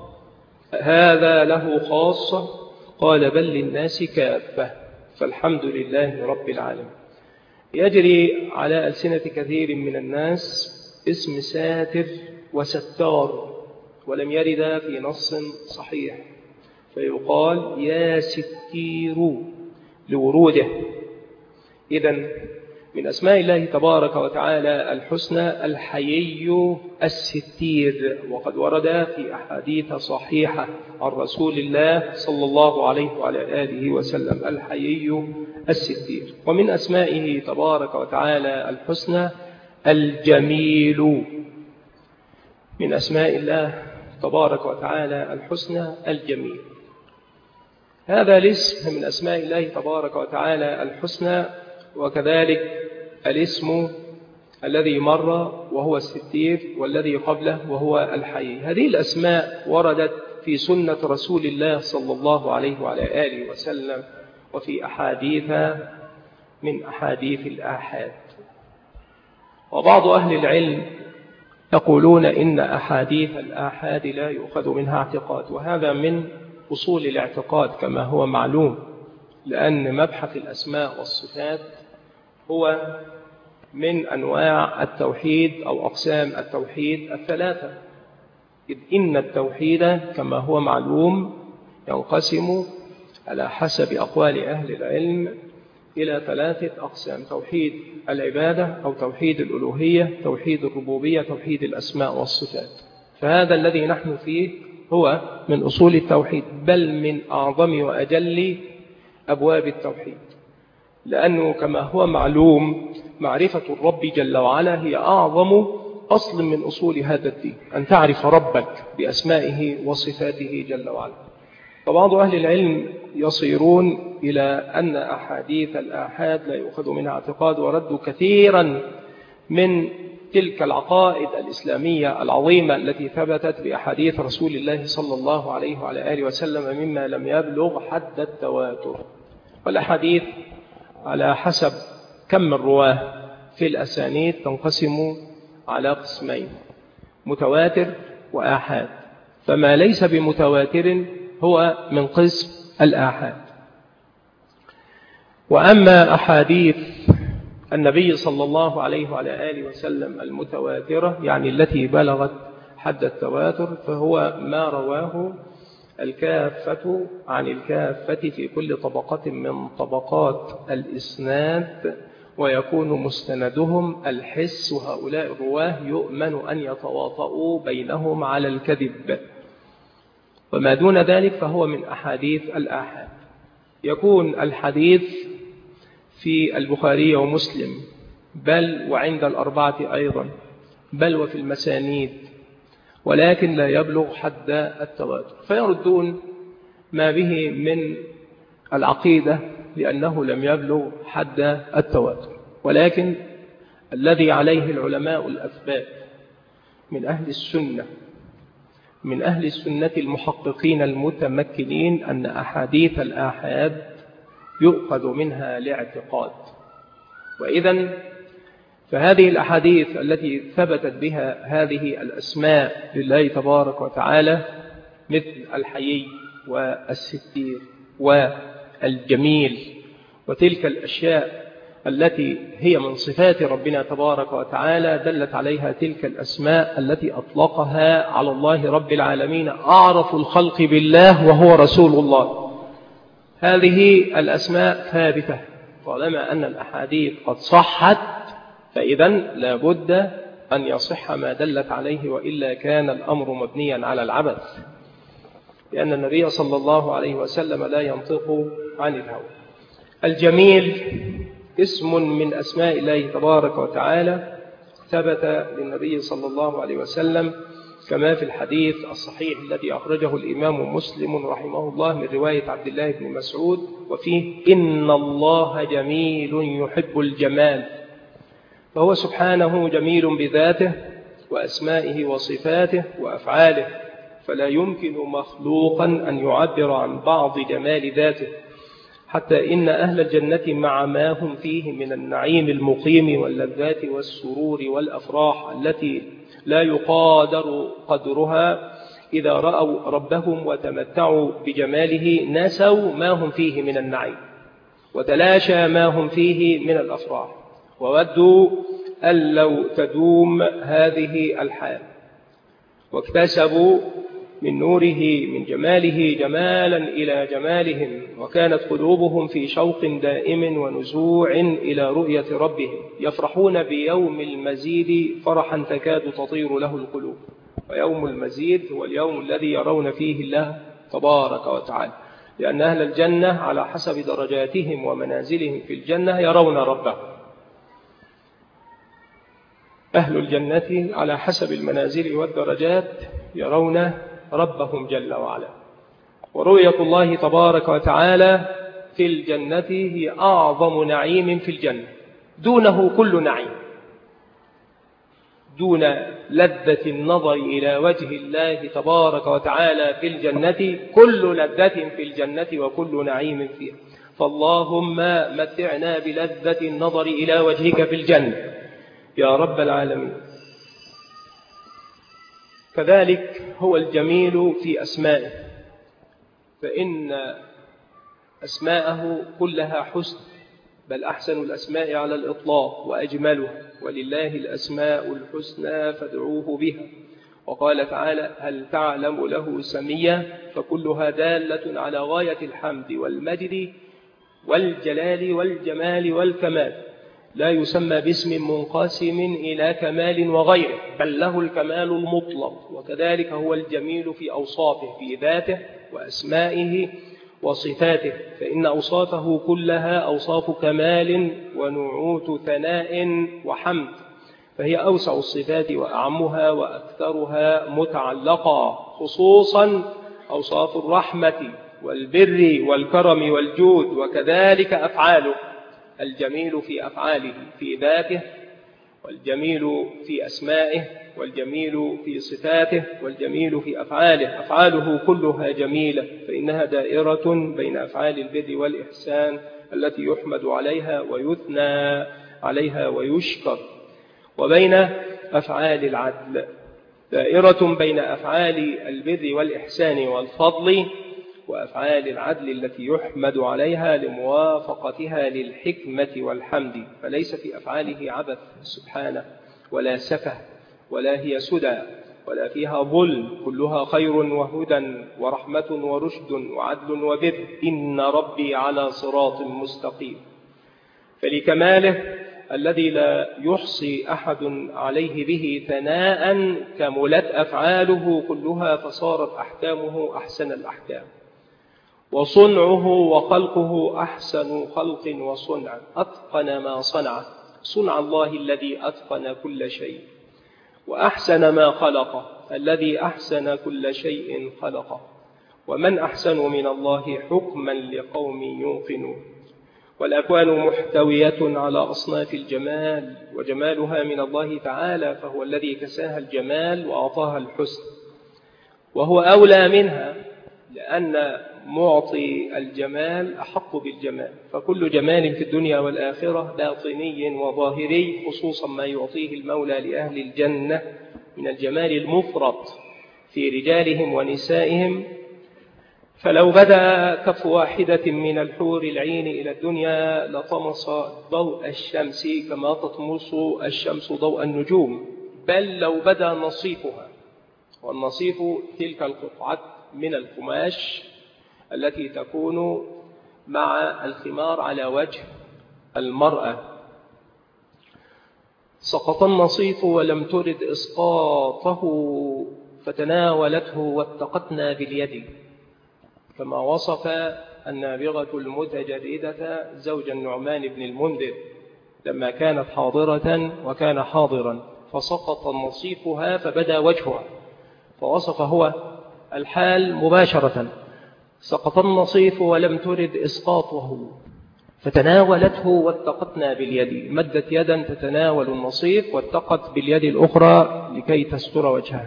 هذا له خاصة؟ قال: بل للناس كافة، فالحمد لله رب العالمين. يجري على ألسنة كثير من الناس اسم ساتر وستار، ولم يرد في نص صحيح، فيقال يا ستير لوروده. إذن من أسماء الله تبارك وتعالى الحسنى الحيي الستير، وقد ورد في أحاديث صحيحة عن رسول الله صلى الله عليه وعلى آله وسلم الحيي الستير. ومن أسمائه تبارك وتعالى الحسنى الجميل. من أسماء الله تبارك وتعالى الحسنى الجميل. هذا الاسم من أسماء الله تبارك وتعالى الحسنى، وكذلك الاسم الذي مر وهو الستير، والذي قبله وهو الحي. هذه الأسماء وردت في سنة رسول الله صلى الله عليه وعلى آله وسلم، وفي أحاديث من أحاديث الآحاد. وبعض أهل العلم يقولون إن أحاديث الآحاد لا يؤخذ منها اعتقاد، وهذا من أصول الاعتقاد كما هو معلوم، لأن مبحث الأسماء والصفات هو من أنواع التوحيد أو أقسام التوحيد الثلاثة. إذ إن التوحيد كما هو معلوم ينقسم على حسب أقوال أهل العلم إلى ثلاثة أقسام: توحيد العبادة أو توحيد الألوهية، توحيد الربوبية، توحيد الأسماء والصفات. فهذا الذي نحن فيه هو من أصول التوحيد، بل من أعظم وأجل أبواب التوحيد، لأنه كما هو معلوم معرفة الرب جل وعلا هي أعظم أصل من أصول هذا الدين، أن تعرف ربك بأسمائه وصفاته جل وعلا. فبعض أهل العلم يصيرون إلى أن أحاديث الآحاد لا يؤخذ منها اعتقاد، وردوا كثيرا من تلك العقائد الإسلامية العظيمة التي ثبتت بأحاديث رسول الله صلى الله عليه وعلى آله وسلم مما لم يبلغ حد التواتر. والأحاديث على حسب كم الرواه في الأسانيد تنقسم على قسمين: متواتر وآحاد. فما ليس بمتواتر هو من قسم الآحاد. وأما أحاديث النبي صلى الله عليه وعلى آله وسلم المتواترة، يعني التي بلغت حد التواتر، فهو ما رواه الكافة عن الكافة في كل طبقة من طبقات الإسناد، ويكون مستندهم الحس، وهؤلاء الرواه يؤمن أن يتواطؤوا بينهم على الكذب. وما دون ذلك فهو من أحاديث الآحاد. يكون الحديث في البخاري ومسلم، بل وعند الأربعة أيضا، بل وفي المسانيد، ولكن لا يبلغ حد التواتر، فيردون ما به من العقيدة لأنه لم يبلغ حد التواتر، ولكن الذي عليه العلماء الأثبات من أهل السنة من أهل السنة المحققين المتمكنين أن أحاديث الآحاد يؤخذ منها الاعتقاد. وإذن فهذه الأحاديث التي ثبتت بها هذه الأسماء لله تبارك وتعالى مثل الحيي والستير والجميل وتلك الأشياء التي هي من صفات ربنا تبارك وتعالى دلت عليها تلك الأسماء التي أطلقها على الله رب العالمين أعرف الخلق بالله وهو رسول الله. هذه الأسماء ثابتة طالما أن الأحاديث قد صحت، فإذن لا بد أن يصح ما دلت عليه، وإلا كان الأمر مبنيا على العبث، لأن النبي صلى الله عليه وسلم لا ينطق عن الهوى. الجميل اسم من أسماء الله تبارك وتعالى ثبت للنبي صلى الله عليه وسلم كما في الحديث الصحيح الذي أخرجه الإمام مسلم رحمه الله من رواية عبد الله بن مسعود، وفيه إن الله جميل يحب الجمال. فهو سبحانه جميل بذاته وأسمائه وصفاته وأفعاله، فلا يمكن مخلوقا أن يعبر عن بعض جمال ذاته، حتى إن أهل الجنة مع ما هم فيه من النعيم المقيم واللذات والسرور والأفراح التي لا يقادر قدرها، إذا رأوا ربهم وتمتعوا بجماله نسوا ما هم فيه من النعيم وتلاشى ما هم فيه من الأفراح، وودوا أن لو تدوم هذه الحال، واكتسبوا من نوره من جماله جمالا إلى جمالهم، وكانت قلوبهم في شوق دائم ونزوع إلى رؤية ربهم، يفرحون بيوم المزيد فرحا تكاد تطير له القلوب. ويوم المزيد هو اليوم الذي يرون فيه الله تبارك وتعالى، لأن أهل الجنة على حسب درجاتهم ومنازلهم في الجنة يرون ربهم. أهل الجنة على حسب المنازل والدرجات يرون ربهم جل وعلا. ورؤية الله تبارك وتعالى في الجنة هي أعظم نعيم في الجنة، دونه كل نعيم، دون لذة النظر إلى وجه الله تبارك وتعالى في الجنة كل لذة في الجنة وكل نعيم فيها. فاللهم متعنا بلذة النظر إلى وجهك في الجنة يا رب العالمين. كذلك هو الجميل في أسمائه، فإن أسماءه كلها حسن، بل أحسن الأسماء على الإطلاق وأجملها، ولله الأسماء الحسنى فادعوه بها. وقال تعالى هل تعلم له سميا، فكلها دالة على غاية الحمد والمجد والجلال والجمال والكمال، لا يسمى باسم منقسم إلى كمال وغيره، بل له الكمال المطلق. وكذلك هو الجميل في أوصافه في ذاته وأسمائه وصفاته، فإن أوصافه كلها أوصاف كمال ونعوت ثناء وحمد، فهي أوسع الصفات وأعمها وأكثرها متعلقة، خصوصا أوصاف الرحمة والبر والكرم والجود. وكذلك أفعاله، الجميل في أفعاله في ذاته، والجميل في أسمائه، والجميل في صفاته، والجميل في أفعاله. أفعاله كلها جميلة، فإنها دائرة بين أفعال البر والإحسان التي يحمد عليها ويثنى عليها ويشكر، وبين أفعال العدل، دائرة بين أفعال البر والإحسان والفضل وأفعال العدل التي يحمد عليها لموافقتها للحكمة والحمد. فليس في أفعاله عبث سبحانه، ولا سفه، ولا هي سدى، ولا فيها ظلم، كلها خير وهدى ورحمة ورشد وعدل وبر. إن ربي على صراط مستقيم. فلكماله الذي لا يحصي أحد عليه به ثناء كملت أفعاله كلها، فصارت أحكامه أحسن الأحكام، وصنعه وخلقه أحسن خلق وصنع، أتقن ما صنع، صنع الله الذي أتقن كل شيء، وأحسن ما خلق الذي أحسن كل شيء خلقه، ومن أحسن من الله حكما لقوم يوقنون. والأكوان محتوية على أصناف الجمال، وجمالها من الله تعالى، فهو الذي كساها الجمال وأعطاها الحسن، وهو أولى منها، لأن معطي الجمال أحق بالجمال. فكل جمال في الدنيا والآخرة باطني وظاهري، خصوصا ما يعطيه المولى لأهل الجنة من الجمال المفرط في رجالهم ونسائهم. فلو بدأ كف واحدة من الحور العين إلى الدنيا لطمس ضوء الشمس كما تطمس الشمس ضوء النجوم، بل لو بدأ نصيفها، والنصيف تلك القطعة من القماش التي تكون مع الخمار على وجه المرأة. سقط النصيف ولم ترد إسقاطه فتناولته واتقتنا باليد، كما وصف النابغة المتجردة زوج النعمان بن المنذر لما كانت حاضرة وكان حاضرا، فسقط نصيفها فبدا وجهها، فوصف هو الحال مباشرة: سقط النصيف ولم ترد إسقاطه فتناولته واتقتنا باليد. مدت يدا تتناول النصيف واتقت باليد الأخرى لكي تستر وجهها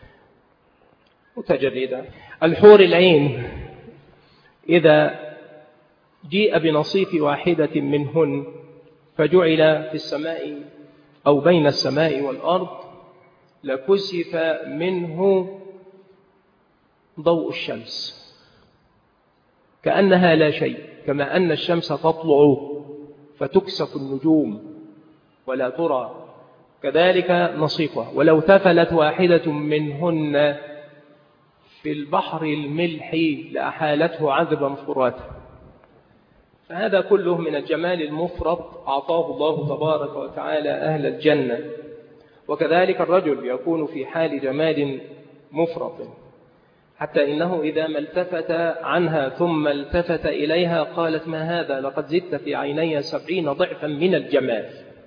متجردة. الحور العين إذا جيء بنصيف واحدة منهن فجعل في السماء أو بين السماء والأرض لكسف منه ضوء الشمس كأنها لا شيء، كما أن الشمس تطلع فتكسف النجوم ولا ترى، كذلك نصيفها. ولو تفلت واحدة منهن في البحر الملح لأحالته عذبا فراتا. فهذا كله من الجمال المفرط أعطاه الله تبارك وتعالى أهل الجنة. وكذلك الرجل يكون في حال جمال مفرط، حتى إنه إذا ما التفت عنها ثم التفت إليها قالت: ما هذا؟ لقد زدت في عيني سبعين ضعفا من الجمال.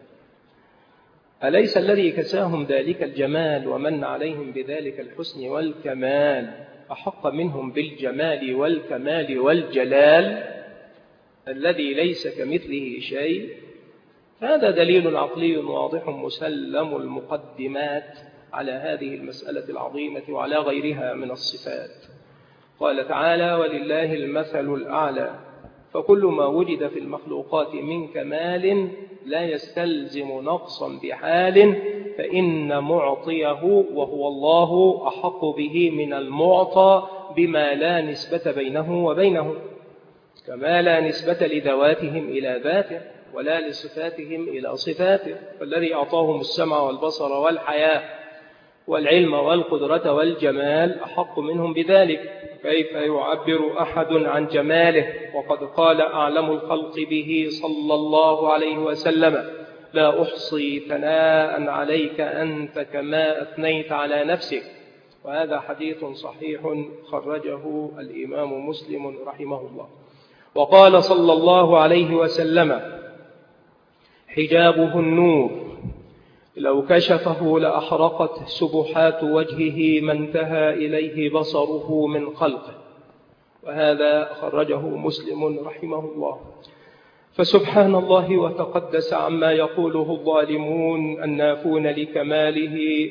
أليس الذي كساهم ذلك الجمال ومن عليهم بذلك الحسن والكمال أحق منهم بالجمال والكمال والجلال الذي ليس كمثله شيء؟ هذا دليل عقلي واضح مسلم المقدمات على هذه المسألة العظيمة وعلى غيرها من الصفات. قال تعالى: ولله المثل الأعلى. فكل ما وجد في المخلوقات من كمال لا يستلزم نقصا بحال، فإن معطيه وهو الله أحق به من المعطى بما لا نسبة بينه وبينه، كما لا نسبة لذواتهم إلى ذاته ولا لصفاتهم إلى صفاته. فالذي أعطاهم السمع والبصر والحياة والعلم والقدرة والجمال أحق منهم بذلك. كيف يعبر أحد عن جماله وقد قال أعلم الخلق به صلى الله عليه وسلم: لا أحصي ثناء عليك أنت كما أثنيت على نفسك. وهذا حديث صحيح خرجه الإمام مسلم رحمه الله. وقال صلى الله عليه وسلم: حجابه النور، لو كشفه لأحرقت سبحات وجهه ما انتهى إليه بصره من خلقه. وهذا خرجه مسلم رحمه الله. فسبحان الله وتقدس عما يقوله الظالمون النافون لكماله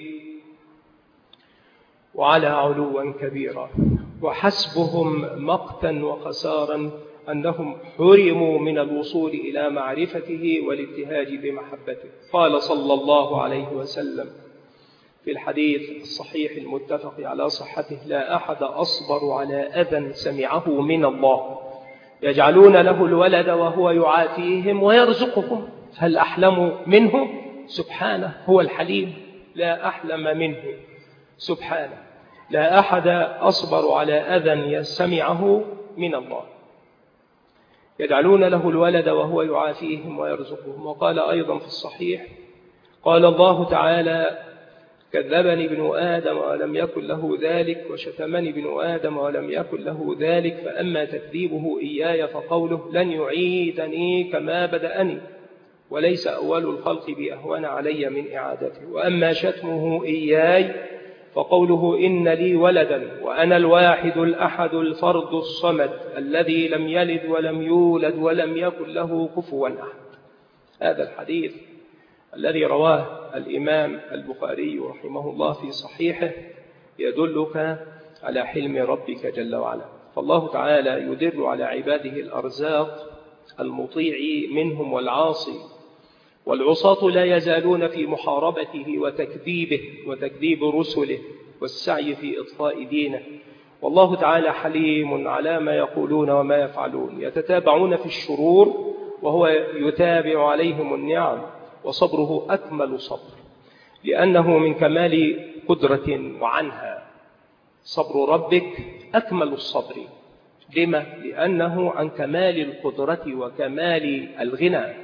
وعلى علوا كبيرا. وحسبهم مقتا وخسارا أنهم حرموا من الوصول إلى معرفته والابتهاج بمحبته. قال صلى الله عليه وسلم في الحديث الصحيح المتفق على صحته: لا أحد أصبر على أذى سمعه من الله، يجعلون له الولد وهو يعافيهم ويرزقهم، هل أحلم منه؟ سبحانه، هو الحليم، لا أحلم منه سبحانه. لا أحد أصبر على أذى سمعه من الله، يجعلون له الولد وهو يعافيهم ويرزقهم. وقال أيضا في الصحيح: قال الله تعالى: كذبني ابن آدم ولم يكن له ذلك، وشتمني ابن آدم ولم يكن له ذلك، فأما تكذيبه إياي فقوله: لن يعيدني كما بدأني، وليس أول الخلق بأهون علي من إعادته. وأما شتمه إياي فقوله إن لي ولدا وأنا الواحد الأحد الفرد الصمد الذي لم يلد ولم يولد ولم يكن له كفوا أحد. هذا الحديث الذي رواه الإمام البخاري رحمه الله في صحيحه يدلك على حلم ربك جل وعلا. فالله تعالى يدر على عباده الأرزاق المطيع منهم والعاصي، والعصاة لا يزالون في محاربته وتكذيبه وتكذيب رسله والسعي في إطفاء دينه. والله تعالى حليم على ما يقولون وما يفعلون، يتتابعون في الشرور وهو يتابع عليهم النعم، وصبره أكمل صبر لأنه من كمال قدرة وعنها. صبر ربك أكمل الصبر. لما؟ لأنه عن كمال القدرة وكمال الغنى.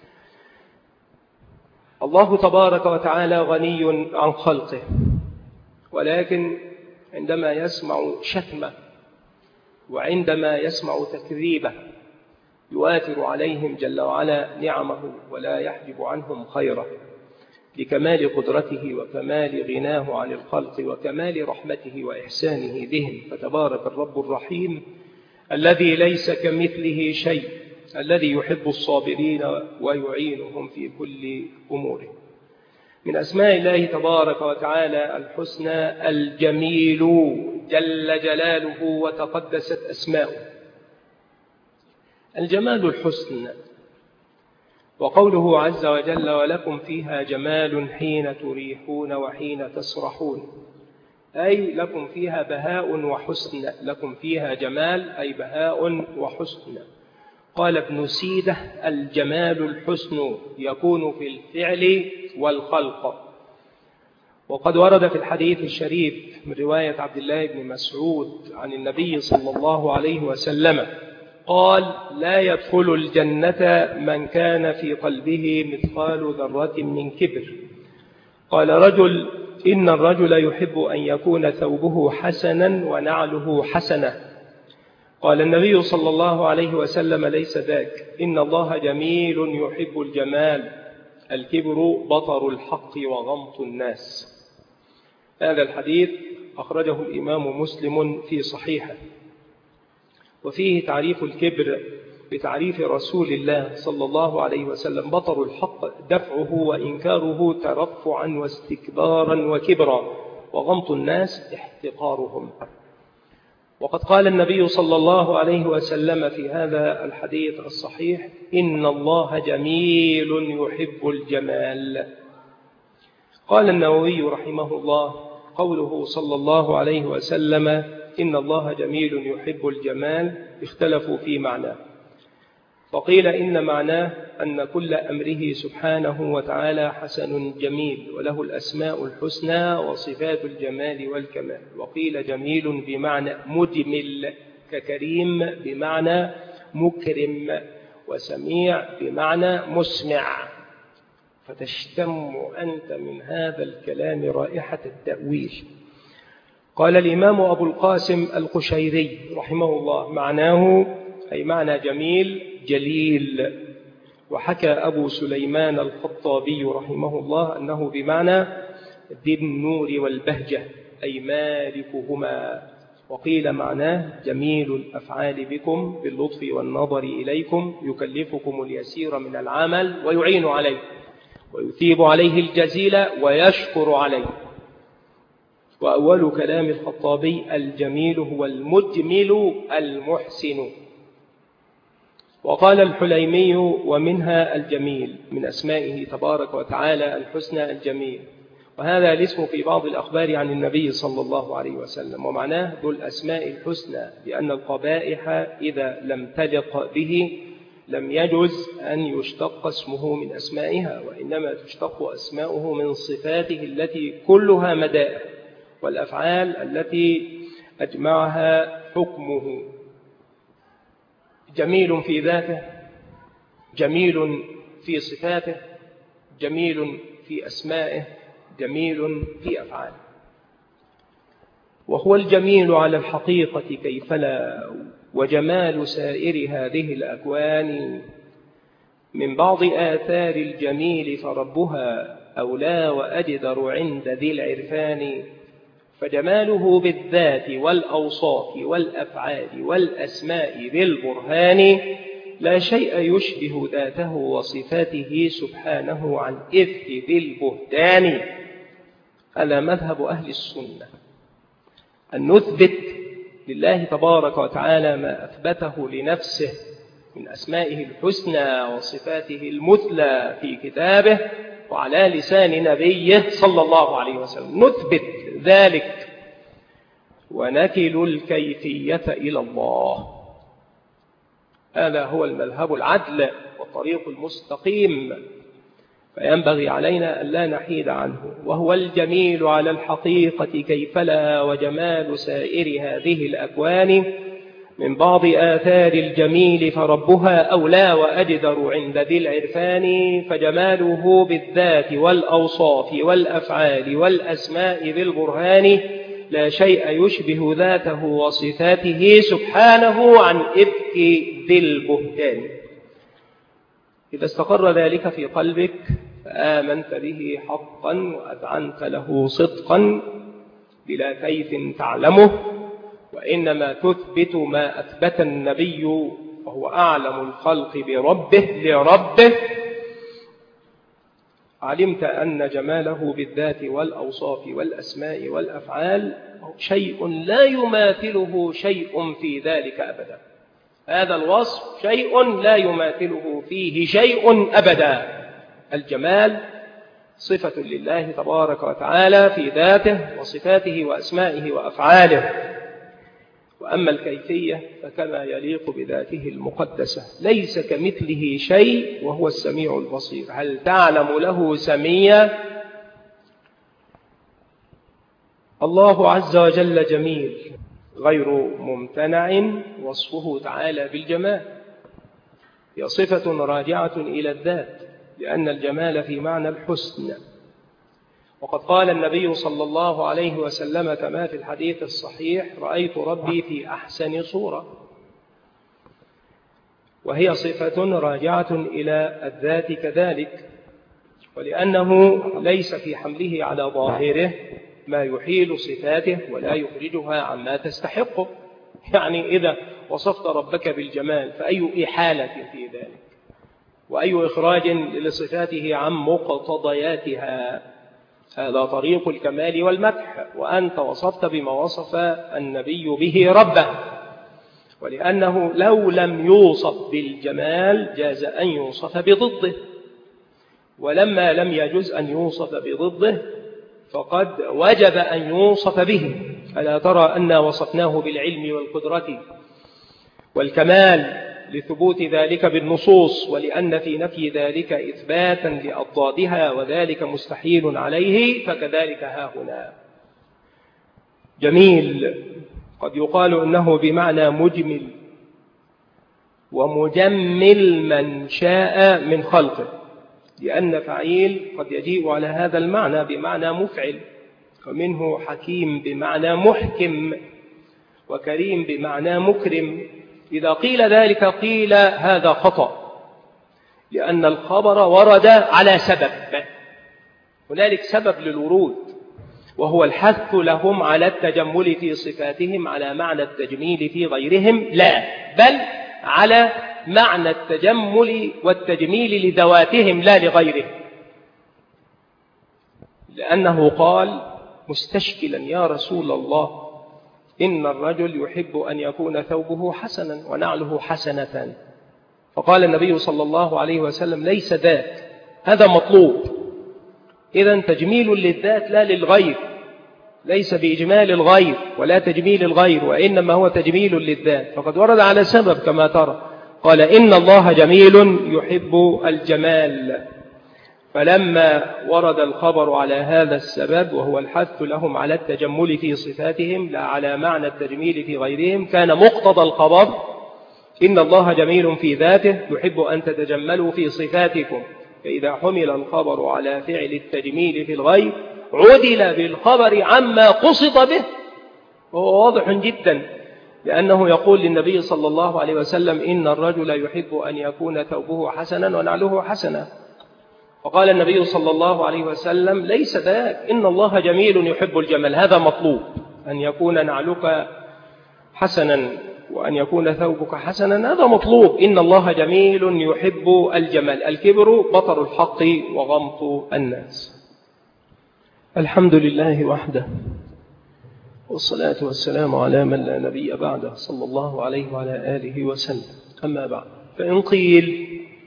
الله تبارك وتعالى غني عن خلقه، ولكن عندما يسمع شتمه وعندما يسمع تكذيبه يؤثر عليهم جل وعلا نعمه ولا يحجب عنهم خيره، لكمال قدرته وكمال غناه عن الخلق وكمال رحمته وإحسانه بهم. فتبارك الرب الرحيم الذي ليس كمثله شيء، الذي يحب الصابرين ويعينهم في كل أمورهم. من أسماء الله تبارك وتعالى الحسنى الجميل جل جلاله وتقدست أسماؤه. الجمال الحسن، وقوله عز وجل ولكم فيها جمال حين تريحون وحين تسرحون، أي لكم فيها بهاء وحسن. لكم فيها جمال أي بهاء وحسن. قال ابن سيدة الجمال الحسن يكون في الفعل والخلق. وقد ورد في الحديث الشريف من رواية عبد الله بن مسعود عن النبي صلى الله عليه وسلم قال لا يدخل الجنة من كان في قلبه مثقال ذرة من كبر. قال رجل إن الرجل يحب أن يكون ثوبه حسنا ونعله حسنة. قال النبي صلى الله عليه وسلم ليس ذاك، إن الله جميل يحب الجمال، الكبر بطر الحق وغمط الناس. هذا الحديث أخرجه الإمام مسلم في صحيحه، وفيه تعريف الكبر بتعريف رسول الله صلى الله عليه وسلم: بطر الحق دفعه وإنكاره ترفعا واستكبارا وكبرا، وغمط الناس احتقارهم. وقد قال النبي صلى الله عليه وسلم في هذا الحديث الصحيح: إن الله جميل يحب الجمال. قال النووي رحمه الله: قوله صلى الله عليه وسلم إن الله جميل يحب الجمال اختلفوا في معناه، فقيل إن معناه أن كل أمره سبحانه وتعالى حسن جميل وله الأسماء الحسنى وصفات الجمال والكمال. وقيل جميل بمعنى مجمل ككريم بمعنى مكرم، وسميع بمعنى مسمع. فتشتم أنت من هذا الكلام رائحة التأويل. قال الإمام أبو القاسم القشيري رحمه الله: معناه أي معنى جميل جليل. وحكى أبو سليمان الخطابي رحمه الله أنه بمعنى ذي النور والبهجة أي مالكهما. وقيل معناه جميل الأفعال بكم باللطف والنظر إليكم، يكلفكم اليسير من العمل ويعين عليه ويثيب عليه الجزيل ويشكر عليه. وأول كلام الخطابي: الجميل هو المجمل المحسن. وقال الحليمي: ومنها الجميل من أسمائه تبارك وتعالى الحسنى الجميل. وهذا الاسم في بعض الأخبار عن النبي صلى الله عليه وسلم، ومعناه ذو الأسماء الحسنى، لأن القبائح إذا لم تلق به لم يجوز أن يشتق اسمه من أسمائها، وإنما تشتق أسماؤه من صفاته التي كلها مدائح، والأفعال التي أجمعها حكمه. جميل في ذاته، جميل في صفاته، جميل في أسمائه، جميل في أفعاله. وهو الجميل على الحقيقة كيف لا، وجمال سائر هذه الأكوان من بعض آثار الجميل فربها أولى وأجدر عند ذي العرفان. فجماله بالذات والأوصاف والأفعال والأسماء بالبرهان لا شيء يشبه ذاته وصفاته سبحانه عن إفك ذي البهتان. هذا مذهب أهل السنة، أن نثبت لله تبارك وتعالى ما أثبته لنفسه من أسمائه الحسنى وصفاته المثلى في كتابه وعلى لسان نبيه صلى الله عليه وسلم، نثبت ذلك ونكل الكيفية إلى الله. هذا هو المذهب العدل والطريق المستقيم، فينبغي علينا أن لا نحيد عنه. وهو الجميل على الحقيقة كيف لا، وجمال سائر هذه الأكوان من بعض آثار الجميل فربها أولى وأجدر عند ذي العرفان. فجماله بالذات والأوصاف والأفعال والأسماء بالبرهان لا شيء يشبه ذاته وصفاته سبحانه عن إفك ذي البهتان. إذا استقر ذلك في قلبك فآمنت به حقا وأذعنت له صدقا بلا كيف تعلمه، وإنما تثبت ما أثبت النبي وهو أعلم الخلق بربه لربه. علمت أن جماله بالذات والأوصاف والأسماء والأفعال شيء لا يماثله شيء في ذلك أبدا. هذا الوصف شيء لا يماثله فيه شيء أبدا. الجمال صفة لله تبارك وتعالى في ذاته وصفاته وأسمائه وأفعاله. وأما الكيفية فكما يليق بذاته المقدسة، ليس كمثله شيء وهو السميع البصير. هل تعلم له سميا؟ الله عز وجل جميل غير ممتنع وصفه تعالى بالجمال، هي صفة راجعة إلى الذات، لأن الجمال في معنى الحسن. وقد قال النبي صلى الله عليه وسلم كما في الحديث الصحيح: رأيت ربي في أحسن صورة، وهي صفة راجعة إلى الذات كذلك، ولأنه ليس في حمله على ظاهره ما يحيل صفاته ولا يخرجها عما تستحقه. يعني إذا وصفت ربك بالجمال فأي إحالة في ذلك، وأي إخراج لصفاته عن مقتضياتها؟ هذا طريق الكمال والمدح، وأنت وصفت بما وصف النبي به ربه، ولأنه لو لم يوصف بالجمال جاز أن يوصف بضده، ولما لم يجز أن يوصف بضده فقد وجب أن يوصف به. ألا ترى أن وصفناه بالعلم والقدرة والكمال لثبوت ذلك بالنصوص، ولأن في نفي ذلك إثباتا لأضدادها وذلك مستحيل عليه، فكذلك ها هنا. جميل قد يقال إنه بمعنى مجمل ومجمل من شاء من خلقه، لأن فعيل قد يجيء على هذا المعنى بمعنى مفعل، ومنه حكيم بمعنى محكم، وكريم بمعنى مكرم. إذا قيل ذلك قيل هذا خطأ، لأن الخبر ورد على سبب، هنالك سبب للورود، وهو الحث لهم على التجمل في صفاتهم على معنى التجميل في غيرهم، لا بل على معنى التجمل والتجميل لذواتهم لا لغيرهم، لأنه قال مستشكلا: يا رسول الله، إن الرجل يحب أن يكون ثوبه حسنا ونعله حسنة. فقال النبي صلى الله عليه وسلم: ليس ذاك، هذا مطلوب. إذن تجميل للذات لا للغير، ليس بإجمال الغير ولا تجميل الغير، وإنما هو تجميل للذات، فقد ورد على سبب كما ترى. قال: إن الله جميل يحب الجمال. فلما ورد الخبر على هذا السبب وهو الحث لهم على التجمل في صفاتهم لا على معنى التجميل في غيرهم، كان مقتضى الخبر: إن الله جميل في ذاته يحب أن تتجملوا في صفاتكم. فإذا حمل الخبر على فعل التجميل في الغير عدل بالخبر عما قصد به، وهو واضح جدا، لأنه يقول للنبي صلى الله عليه وسلم: إن الرجل يحب أن يكون ثوبه حسنا ونعله حسنا. وقال النبي صلى الله عليه وسلم ليس ذاك، إن الله جميل يحب الجمال. هذا مطلوب، أن يكون نعلك حسنا وأن يكون ثوبك حسنا، هذا مطلوب. إن الله جميل يحب الجمال. الكبر بطر الحق وغمط الناس. الحمد لله وحده، والصلاة والسلام على من لا نبي بعده، صلى الله عليه وعلى آله وسلم. أما بعد، فإن قيل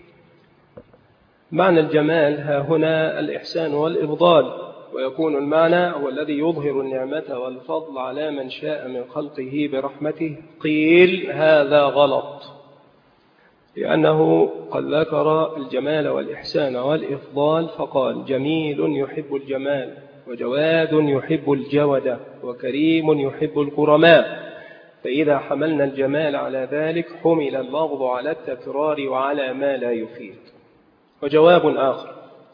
معنى الجمال ها هنا الإحسان والإفضال، ويكون المعنى هو الذي يظهر النعمة والفضل على من شاء من خلقه برحمته، قيل هذا غلط، لأنه قد ذكر الجمال والإحسان والإفضال فقال جميل يحب الجمال، وجواد يحب الجودة، وكريم يحب الكرماء. فإذا حملنا الجمال على ذلك حمل اللفظ على التكرار وعلى ما لا يفيد. وجواب آخر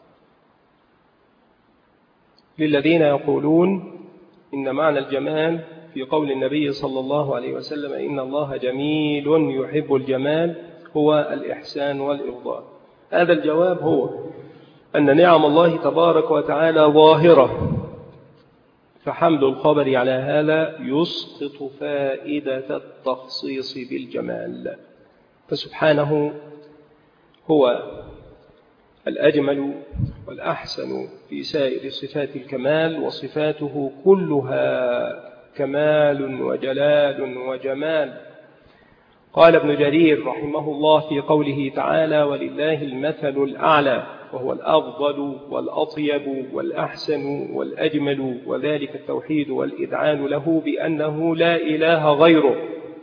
للذين يقولون إن معنى الجمال في قول النبي صلى الله عليه وسلم إن الله جميل يحب الجمال هو الإحسان والإفضال. هذا الجواب هو أن نعم الله تبارك وتعالى ظاهرة، فحمل الخبر على هذا يسقط فائدة التخصيص بالجمال. فسبحانه هو الأجمل والأحسن في سائر صفات الكمال، وصفاته كلها كمال وجلال وجمال. قال ابن جرير رحمه الله في قوله تعالى ولله المثل الأعلى، وهو الأفضل والأطيب والأحسن والأجمل، وذلك التوحيد والإذعان له بأنه لا إله غيره.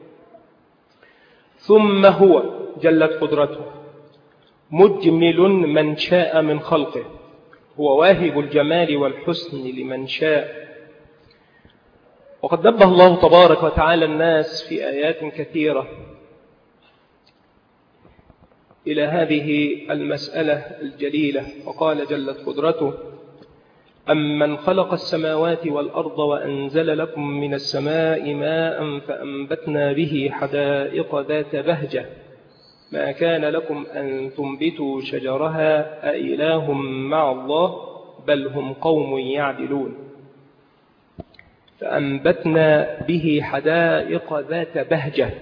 ثم هو جلت قدرته مجمل من شاء من خلقه، هو واهب الجمال والحسن لمن شاء. وقد نبه الله تبارك وتعالى الناس في آيات كثيرة إلى هذه المسألة الجليلة، وقال جلت قدرته أمن خلق السماوات والأرض وأنزل لكم من السماء ماء فأنبتنا به حدائق ذات بهجة ما كان لكم أن تنبتوا شجرها أإله مع الله بل هم قوم يعدلون. فأنبتنا به حدائق ذات بهجة.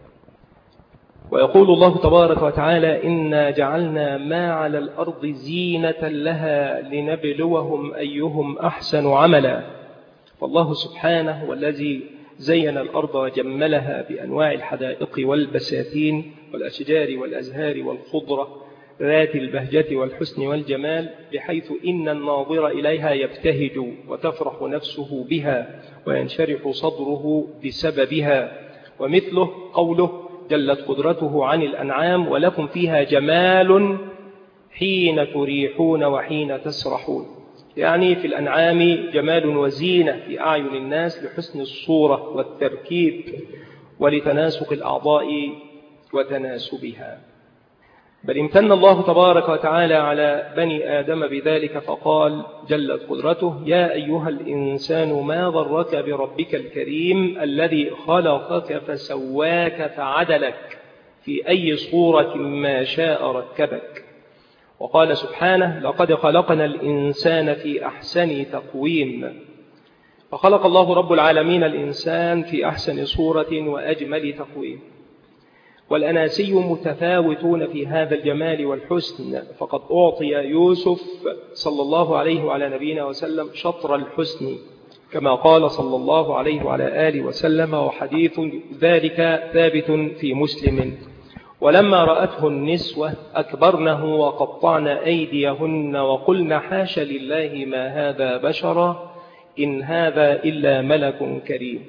ويقول الله تبارك وتعالى إنا جعلنا ما على الأرض زينة لها لنبلوهم أيهم أحسن عملا. فالله سبحانه هو الذي زين الأرض وجملها بأنواع الحدائق والبساتين والأشجار والأزهار والخضرة ذات البهجة والحسن والجمال، بحيث إن الناظر إليها يبتهج وتفرح نفسه بها وينشرح صدره بسببها. ومثله قوله جلت قدرته عن الأنعام ولكم فيها جمال حين تريحون وحين تسرحون، يعني في الأنعام جمال وزينة في أعين الناس لحسن الصورة والتركيب ولتناسق الأعضاء وتناسبها. بل امتن الله تبارك وتعالى على بني آدم بذلك فقال جلت قدرته يا أيها الإنسان ما ضرك بربك الكريم الذي خلقك فسواك فعدلك في أي صورة ما شاء ركبك. وقال سبحانه لقد خلقنا الإنسان في أحسن تقويم. فخلق الله رب العالمين الإنسان في أحسن صورة وأجمل تقويم. والأناسي متفاوتون في هذا الجمال والحسن، فقد أعطي يوسف صلى الله عليه وعلى نبينا وسلم شطر الحسن كما قال صلى الله عليه وعلى آله وسلم، وحديث ذلك ثابت في مسلم. ولما رأته النسوة أكبرنه وقطعن أيديهن وقلن حاش لله ما هذا بشرا إن هذا إلا ملك كريم.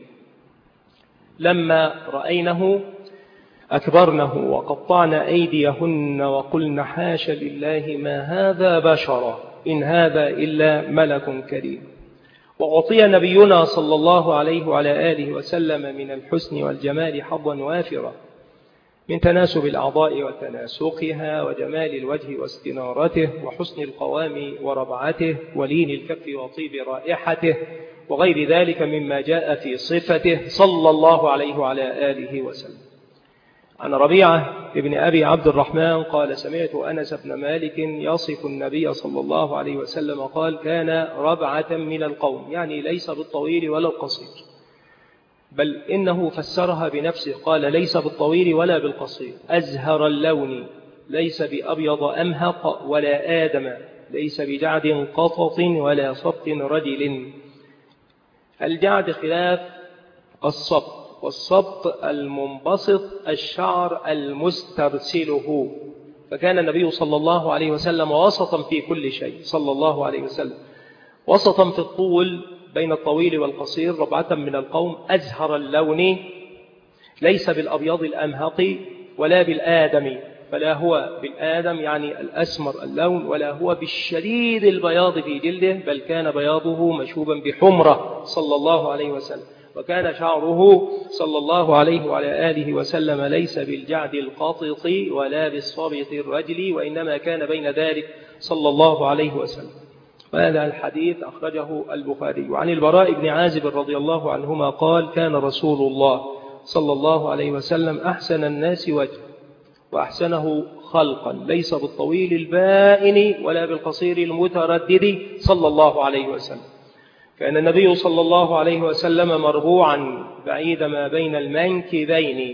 لما رأينه أكبرنه وقطعن أيديهن وقلن حاش لله ما هذا بشرا إن هذا إلا ملك كريم. وأعطي نبينا صلى الله عليه وعلى آله وسلم من الحسن والجمال حظا وافرا من تناسب الأعضاء وتناسقها وجمال الوجه واستنارته وحسن القوام وربعته ولين الكف وطيب رائحته وغير ذلك مما جاء في صفته صلى الله عليه وعلى آله وسلم. عن ربيعة ابن أبي عبد الرحمن قال سمعت أنس بن مالك يصف النبي صلى الله عليه وسلم قال كان ربعة من القوم، يعني ليس بالطويل ولا القصير، بل إنه فسرها بنفسه قال ليس بالطويل ولا بالقصير، أزهر اللون، ليس بأبيض أمهق ولا آدم، ليس بجعد قطط ولا صبت رجل. الجعد خلاف الصبت، والصبت المنبسط الشعر المسترسله، فكان النبي صلى الله عليه وسلم وسطا في كل شيء صلى الله عليه وسلم، وسطا في الطول بين الطويل والقصير، ربعة من القوم، أزهر اللون، ليس بالأبيض الأمهق ولا بالآدم، فلا هو بالآدم يعني الأسمر اللون، ولا هو بالشديد البياض في جلده، بل كان بياضه مشوبا بحمرة صلى الله عليه وسلم، وكان شعره صلى الله عليه وعلى آله وسلم ليس بالجعد القاطط ولا بالصابط الرجل، وإنما كان بين ذلك صلى الله عليه وسلم. وهذا الحديث أخرجه البخاري. وعن البراء بن عازب رضي الله عنهما قال كان رسول الله صلى الله عليه وسلم أحسن الناس وجه وأحسنه خلقا، ليس بالطويل البائن ولا بالقصير المتردد صلى الله عليه وسلم. كان النبي صلى الله عليه وسلم مربوعا بعيد ما بين المنكبين،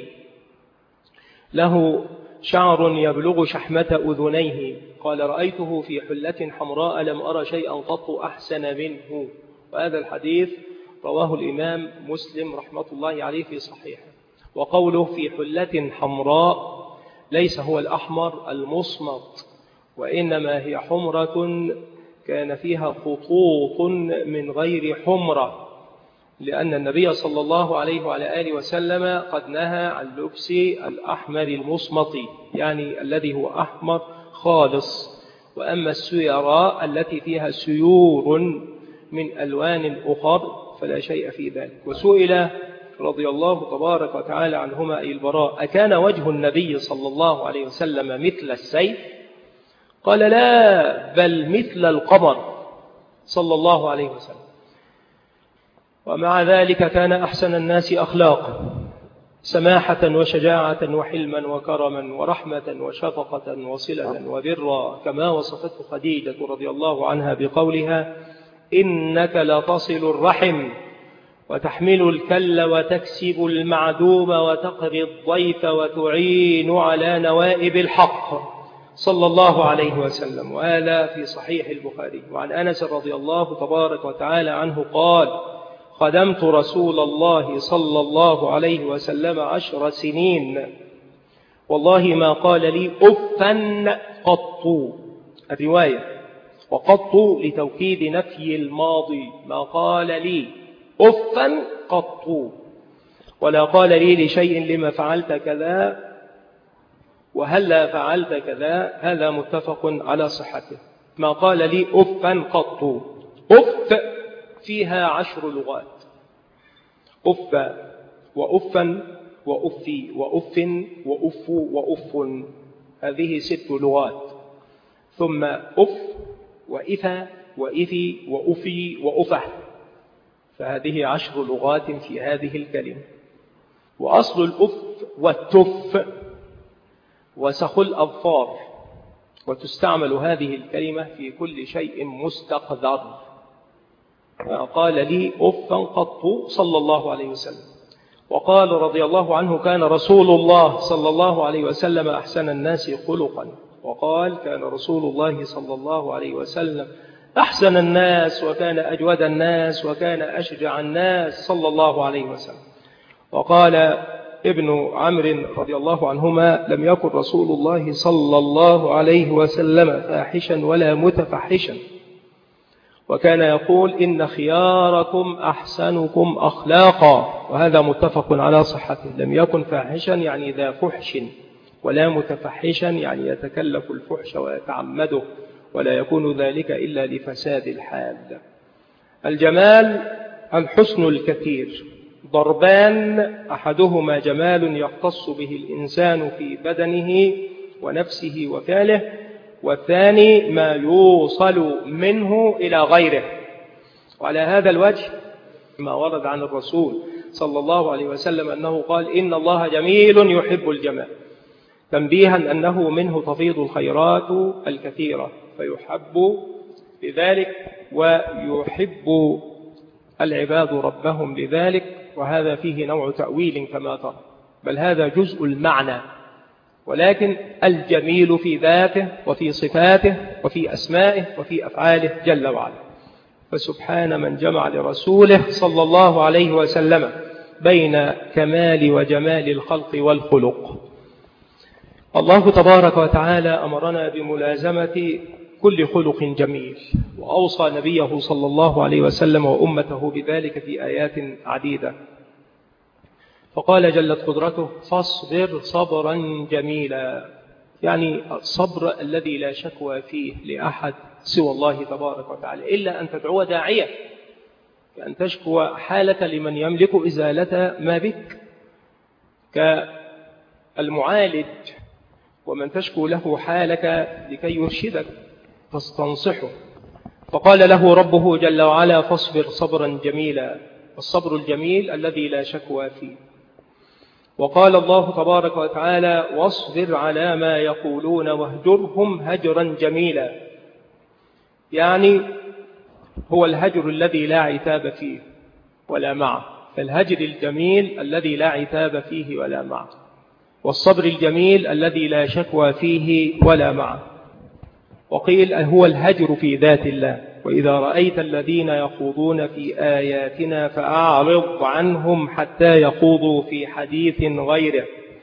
له شعر يبلغ شحمة أذنيه، قال رأيته في حلة حمراء لم أرى شيئا قط أحسن منه. وهذا الحديث رواه الإمام مسلم رحمة الله عليه في صحيحه. وقوله في حلة حمراء ليس هو الأحمر المصمت، وإنما هي حمرة كان فيها خطوط من غير حمرة، لأن النبي صلى الله عليه وعلى آله وسلم قد نهى عن لبس الأحمر المصمت، يعني الذي هو أحمر خالص. وأما السيراء التي فيها سيور من ألوان أخر فلا شيء في ذلك. وسئل رضي الله تبارك وتعالى عنهما أي البراء أكان وجه النبي صلى الله عليه وسلم مثل السيف؟ قال لا، بل مثل القمر صلى الله عليه وسلم. ومع ذلك كان أحسن الناس أخلاقا، سماحة وشجاعة وحلما وكرما ورحمة وشفقة وصلة وبرا، كما وصفته خديجة رضي الله عنها بقولها إنك لتصل الرحم وتحمل الكل وتكسب المعدوم وتقري الضيف وتعين على نوائب الحق صلى الله عليه وسلم. وهذا في صحيح البخاري. وعن أنس رضي الله تبارك وتعالى عنه قال خدمت رسول الله صلى الله عليه وسلم عشر سنين والله ما قال لي أفا قط، الرواية وقط لتوكيد نفي الماضي، ما قال لي أفا قط، ولا قال لي لشيء لما فعلت كذا وهلا فعلت كذا، هذا متفق على صحته. ما قال لي أفا قط، أف فيها عشر لغات، أف وأفا وأفي وأف وأف وأف، هذه ست لغات. ثم أف وإفا وإفي وأفي وأفه، فهذه عشر لغات في هذه الكلمة. وأصل الأف والتف وسخ الأظفار، وتستعمل هذه الكلمة في كل شيء مستقذر. قال لي أفا قط صلى الله عليه وسلم. وقال رضي الله عنه كان رسول الله صلى الله عليه وسلم أحسن الناس خلقا. وقال كان رسول الله صلى الله عليه وسلم أحسن الناس وكان أجود الناس وكان أشجع الناس صلى الله عليه وسلم. وقال ابن عمرو رضي الله عنهما لم يكن رسول الله صلى الله عليه وسلم فاحشا ولا متفحشا، وكان يقول إن خياركم أحسنكم أخلاقا، وهذا متفق على صحته. لم يكن فاحشا يعني ذا فحش، ولا متفحشا يعني يتكلف الفحش ويتعمده، ولا يكون ذلك إلا لفساد الحال. الجمال الحسن الكثير، ضربان أحدهما جمال يختص به الإنسان في بدنه ونفسه وفعله، والثاني ما يوصل منه إلى غيره. وعلى هذا الوجه ما ورد عن الرسول صلى الله عليه وسلم أنه قال إن الله جميل يحب الجمال، تنبيها أنه منه تفيض الخيرات الكثيرة فيحب بذلك ويحب العباد ربهم بذلك. وهذا فيه نوع تأويل كما ترى، بل هذا جزء المعنى، ولكن الجميل في ذاته وفي صفاته وفي أسمائه وفي أفعاله جل وعلا. فسبحان من جمع لرسوله صلى الله عليه وسلم بين كمال وجمال الخلق والخلق. الله تبارك وتعالى أمرنا بملازمة كل خلق جميل، وأوصى نبيه صلى الله عليه وسلم وأمته بذلك في آيات عديدة. فقال جلت قدرته فاصبر صبرا جميلا، يعني الصبر الذي لا شكوى فيه لأحد سوى الله تبارك وتعالى، إلا أن تدعو داعية، أن تشكو حالة لمن يملك إزالة ما بك كالمعالج، ومن تشكو له حالك لكي يرشدك تستنصحه. فقال له ربه جل وعلا فاصبر صبرا جميلا، الصبر الجميل الذي لا شكوى فيه. وقال الله تبارك وتعالى واصبر على ما يقولون واهجرهم هجرا جميلا، يعني هو الهجر الذي لا عتاب فيه ولا معه، فالهجر الجميل الذي لا عتاب فيه ولا معه، والصبر الجميل الذي لا شكوى فيه ولا معه. وقيل هو الهجر في ذات الله، وإذا رأيت الذين يخوضون في آياتنا فأعرض عنهم حتى يخوضوا في حديث غيره.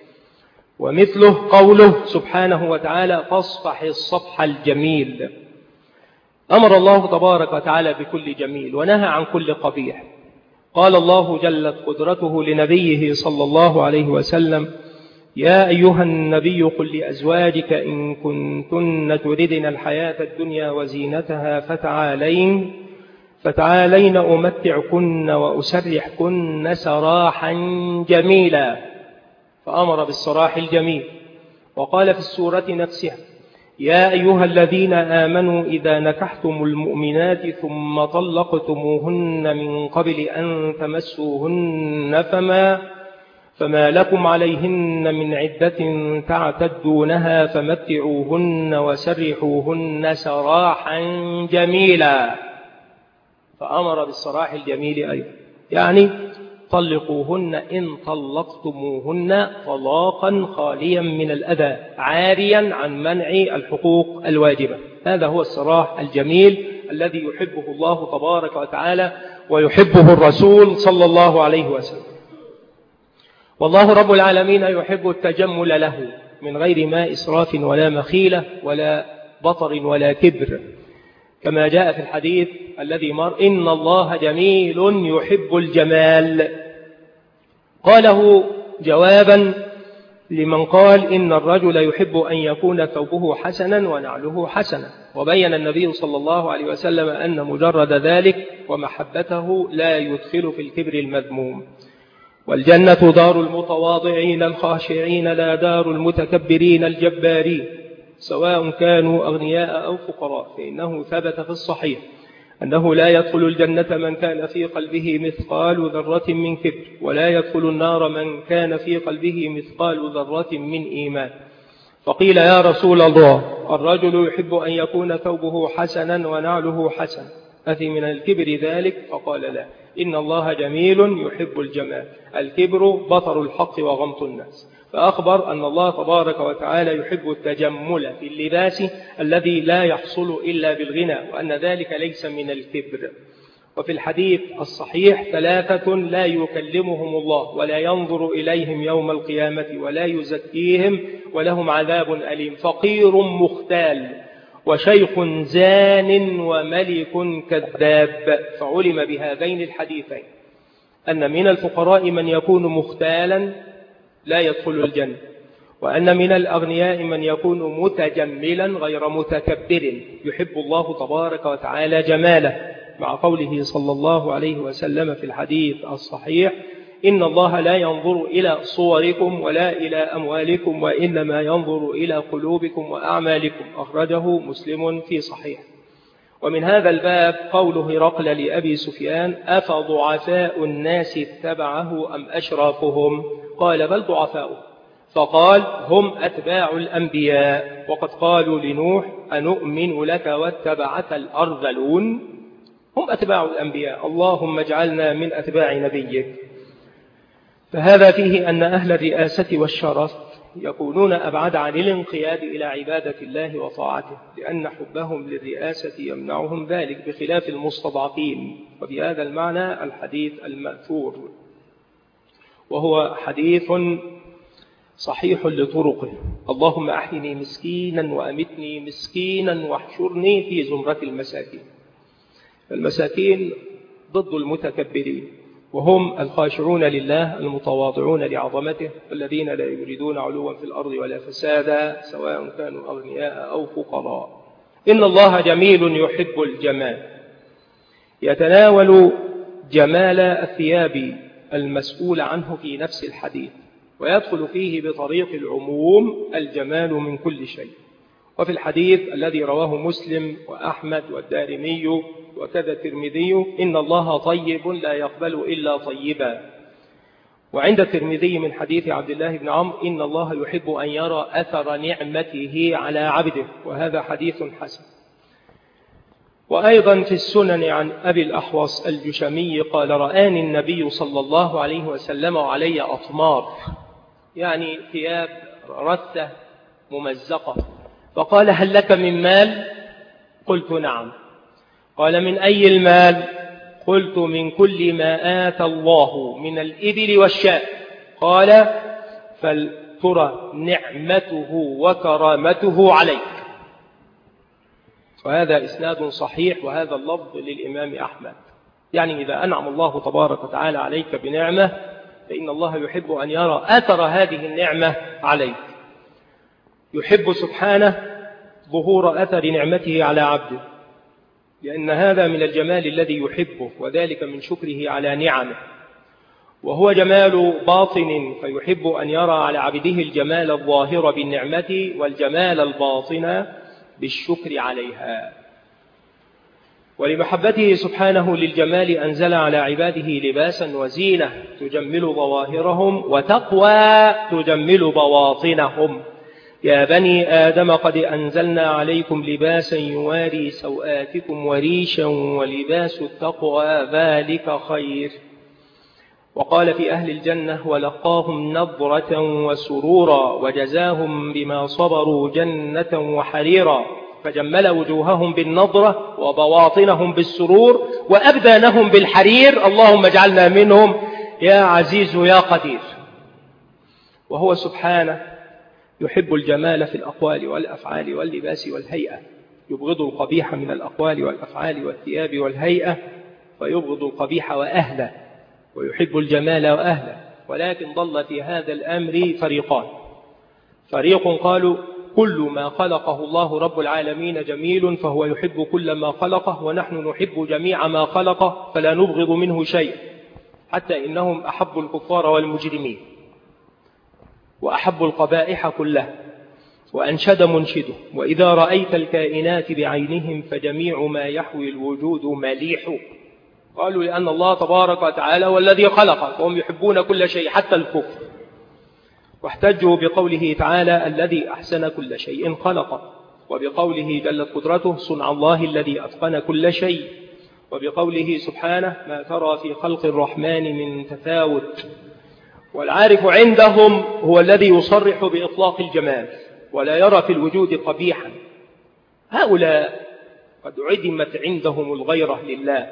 ومثله قوله سبحانه وتعالى فاصفح الصفح الجميل. أمر الله تبارك وتعالى بكل جميل ونهى عن كل قبيح. قال الله جلت قدرته لنبيه صلى الله عليه وسلم يا أيها النبي قل لأزواجك إن كنتن تردن الحياة الدنيا وزينتها فتعالين فتعالين أمتعكن وأسرحكن سراحا جميلا، فأمر بالسراح الجميل. وقال في السورة نفسها يا أيها الذين آمنوا إذا نكحتم المؤمنات ثم طلقتموهن من قبل أن تمسوهن فما فما لكم عليهن من عدة تعتدونها فمتعوهن وسرحوهن سراحا جميلا، فأمر بالسراح الجميل أيضا، يعني طلقوهن إن طلقتموهن طلاقا خاليا من الأذى عاريا عن منع الحقوق الواجبة. هذا هو السراح الجميل الذي يحبه الله تبارك وتعالى ويحبه الرسول صلى الله عليه وسلم. والله رب العالمين يحب التجمل له من غير ما إسراف ولا مخيلة ولا بطر ولا كبر، كما جاء في الحديث الذي مر إن الله جميل يحب الجمال. قاله جوابا لمن قال إن الرجل يحب أن يكون ثوبه حسنا ونعله حسنا، وبين النبي صلى الله عليه وسلم أن مجرد ذلك ومحبته لا يدخل في الكبر المذموم. والجنة دار المتواضعين الخاشعين لا دار المتكبرين الجبارين، سواء كانوا أغنياء أو فقراء، فإنه ثبت في الصحيح أنه لا يدخل الجنة من كان في قلبه مثقال ذرة من كبر، ولا يدخل النار من كان في قلبه مثقال ذرة من إيمان. فقيل يا رسول الله الرجل يحب أن يكون ثوبه حسنا ونعله حسن، أفي من الكبر ذلك؟ فقال لا، إن الله جميل يحب الجمال، الكبر بطر الحق وغمط الناس. فأخبر أن الله تبارك وتعالى يحب التجمل في اللباس الذي لا يحصل إلا بالغنى، وأن ذلك ليس من الكبر. وفي الحديث الصحيح ثلاثة لا يكلمهم الله ولا ينظر إليهم يوم القيامة ولا يزكيهم ولهم عذاب أليم، فقير مختال وشيخ زان وملك كذاب. فعلم بهذين الحديثين أن من الفقراء من يكون مختالا لا يدخل الجنة، وأن من الأغنياء من يكون متجملا غير متكبر يحب الله تبارك وتعالى جماله، مع قوله صلى الله عليه وسلم في الحديث الصحيح إن الله لا ينظر إلى صوركم ولا إلى أموالكم وإنما ينظر إلى قلوبكم وأعمالكم، أخرجه مسلم في صحيح. ومن هذا الباب قول هرقل لأبي سفيان: أفضعفاء الناس اتبعه أم أشرافهم؟ قال: بل ضعفاؤه. فقال: هم أتباع الأنبياء، وقد قالوا لنوح: أنؤمن لك واتبعك الأرذلون. هم أتباع الأنبياء، اللهم اجعلنا من أتباع نبيك. فهذا فيه أن أهل الرئاسة والشرف يكونون أبعد عن الانقياد إلى عبادة الله وطاعته، لأن حبهم للرئاسة يمنعهم ذلك، بخلاف المستضعفين. وفي هذا المعنى الحديث المأثور، وهو حديث صحيح لطرقه: اللهم أحيني مسكينا وأمتني مسكينا واحشرني في زمرة المساكين. المساكين ضد المتكبرين، وهم الخاشعون لله المتواضعون لعظمته، الذين لا يريدون علوا في الأرض ولا فسادا، سواء كانوا أغنياء أو فقراء. إن الله جميل يحب الجمال، يتناول جمال الثياب المسؤول عنه في نفس الحديث، ويدخل فيه بطريق العموم الجمال من كل شيء. وفي الحديث الذي رواه مسلم وأحمد والدارمي وكذا الترمذي: إن الله طيب لا يقبل إلا طيبا. وعند الترمذي من حديث عبد الله بن عمرو: إن الله يحب أن يرى أثر نعمته على عبده، وهذا حديث حسن. وأيضا في السنن عن أبي الأحوص الجشمي قال: رآني النبي صلى الله عليه وسلم وعلي أطمار، يعني ثياب رثة ممزقة، فقال: هل لك من مال؟ قلت: نعم. قال: من أي المال؟ قلت: من كل ما آتى الله من الإبل والشاء. قال: فلترى نعمته وكرامته عليك. وهذا إسناد صحيح، وهذا اللفظ للإمام أحمد. يعني إذا أنعم الله تبارك وتعالى عليك بنعمة، فإن الله يحب أن يرى أثر هذه النعمة عليك. يحب سبحانه ظهور أثر نعمته على عبده، لأن هذا من الجمال الذي يحبه، وذلك من شكره على نعمه. وهو جمال باطن، فيحب أن يرى على عبده الجمال الظاهر بالنعمة والجمال الباطن بالشكر عليها. ولمحبته سبحانه للجمال أنزل على عباده لباسا وزينة تجمل ظواهرهم، وتقوى تجمل بواطنهم. يا بني آدم قد أنزلنا عليكم لباسا يواري سوآتكم وريشا ولباس التقوى ذلك خير. وقال في أهل الجنة: ولقاهم نضرة وسرورا وجزاهم بما صبروا جنة وحريرا. فجمل وجوههم بالنضرة وبواطنهم بالسرور وأبدانهم بالحرير. اللهم اجعلنا منهم يا عزيز يا قدير. وهو سبحانه يحب الجمال في الأقوال والأفعال واللباس والهيئة، يبغض القبيح من الأقوال والأفعال والثياب والهيئة، فيبغض القبيح وأهله، ويحب الجمال وأهله. ولكن ضل في هذا الأمر فريقان: فريق قالوا كل ما خلقه الله رب العالمين جميل، فهو يحب كل ما خلقه، ونحن نحب جميع ما خلقه فلا نبغض منه شيء، حتى إنهم أحبوا الكفار والمجرمين وأحبوا القبائح كلها. وأنشد منشده: وإذا رأيت الكائنات بعينهم فجميع ما يحوي الوجود مليح. قالوا لأن الله تبارك وتعالى هو الذي خلق، وهم يحبون كل شيء حتى الكفر. واحتجوا بقوله تعالى: الذي أحسن كل شيء خلق، وبقوله جلت قدرته: صنع الله الذي أتقن كل شيء، وبقوله سبحانه: ما ترى في خلق الرحمن من تفاوت. والعارف عندهم هو الذي يصرح بإطلاق الجمال ولا يرى في الوجود قبيحا. هؤلاء قد عدمت عندهم الغيرة لله،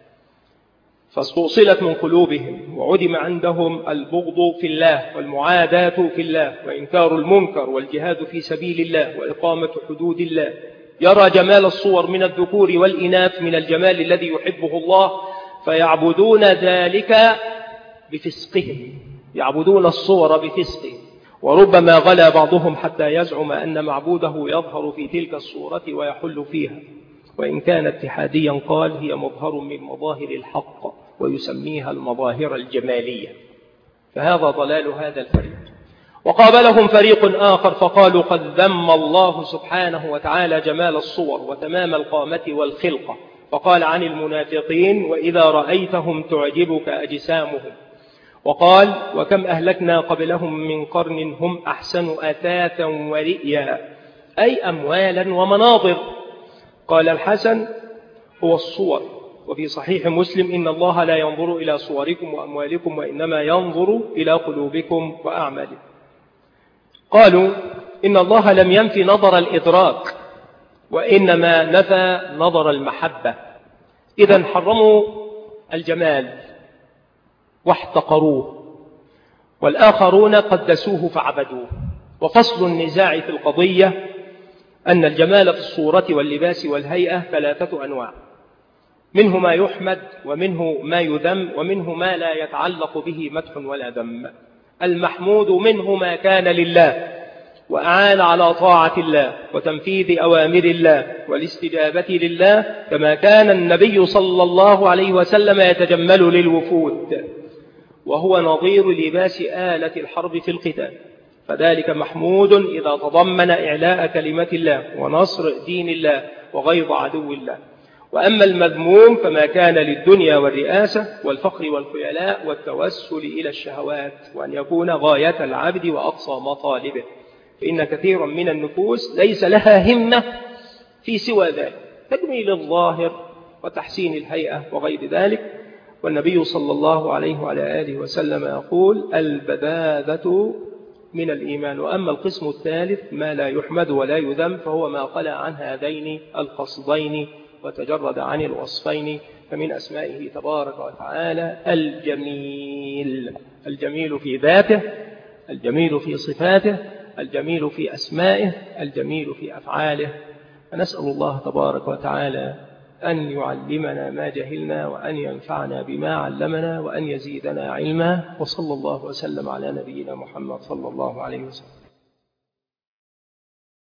فاستوصلت من قلوبهم، وعدم عندهم البغض في الله والمعاداة في الله وإنكار المنكر والجهاد في سبيل الله وإقامة حدود الله. يرى جمال الصور من الذكور والإناث من الجمال الذي يحبه الله، فيعبدون ذلك بفسقهم، يعبدون الصور بفسقهم. وربما غلا بعضهم حتى يزعم أن معبوده يظهر في تلك الصورة ويحل فيها، وإن كان اتحاديا قال هي مظهر من مظاهر الحق، ويسميها المظاهر الجمالية. فهذا ضلال هذا الفريق. وقابلهم فريق آخر فقالوا قد ذم الله سبحانه وتعالى جمال الصور وتمام القامة والخلقة، فقال عن المنافقين وإذا رأيتهم تعجبك أجسامهم. وقال وكم أهلكنا قبلهم من قرن هم أحسن أثاثا ورئيا، أي أموالا ومناظر. قال الحسن هو الصور. وفي صحيح مسلم إن الله لا ينظر إلى صوركم وأموالكم وإنما ينظر إلى قلوبكم وأعمالكم. قالوا إن الله لم ينفي نظر الإدراك وإنما نفى نظر المحبة، إذن حرموا الجمال واحتقروه، والآخرون قدسوه فعبدوه. وفصل النزاع في القضية أن الجمال في الصورة واللباس والهيئة ثلاثة أنواع، منه ما يحمد ومنه ما يذم ومنه ما لا يتعلق به مدح ولا ذم. المحمود منه ما كان لله وأعان على طاعة الله وتنفيذ أوامر الله والاستجابة لله، كما كان النبي صلى الله عليه وسلم يتجمل للوفود، وهو نظير لباس آلة الحرب في القتال، فذلك محمود إذا تضمن إعلاء كلمة الله ونصر دين الله وغيظ عدو الله. وأما المذموم فما كان للدنيا والرئاسة والفخر والخيلاء والتوسل إلى الشهوات، وأن يكون غاية العبد وأقصى مطالبه، فإن كثيرا من النفوس ليس لها همة في سوى ذلك، تجميل الظاهر وتحسين الهيئة وغير ذلك. والنبي صلى الله عليه وعلى آله وسلم يقول البذاذة من الإيمان. وأما القسم الثالث ما لا يحمد ولا يذم فهو ما خلى عن هذين القصدين وتجرد عن الوصفين، فمن أسمائه تبارك وتعالى الجميل، الجميل في ذاته، الجميل في صفاته، الجميل في أسمائه، الجميل في أفعاله. فنسأل الله تبارك وتعالى أن يعلمنا ما جهلنا وأن ينفعنا بما علمنا وأن يزيدنا علما. وصلى الله وسلم على نبينا محمد صلى الله عليه وسلم.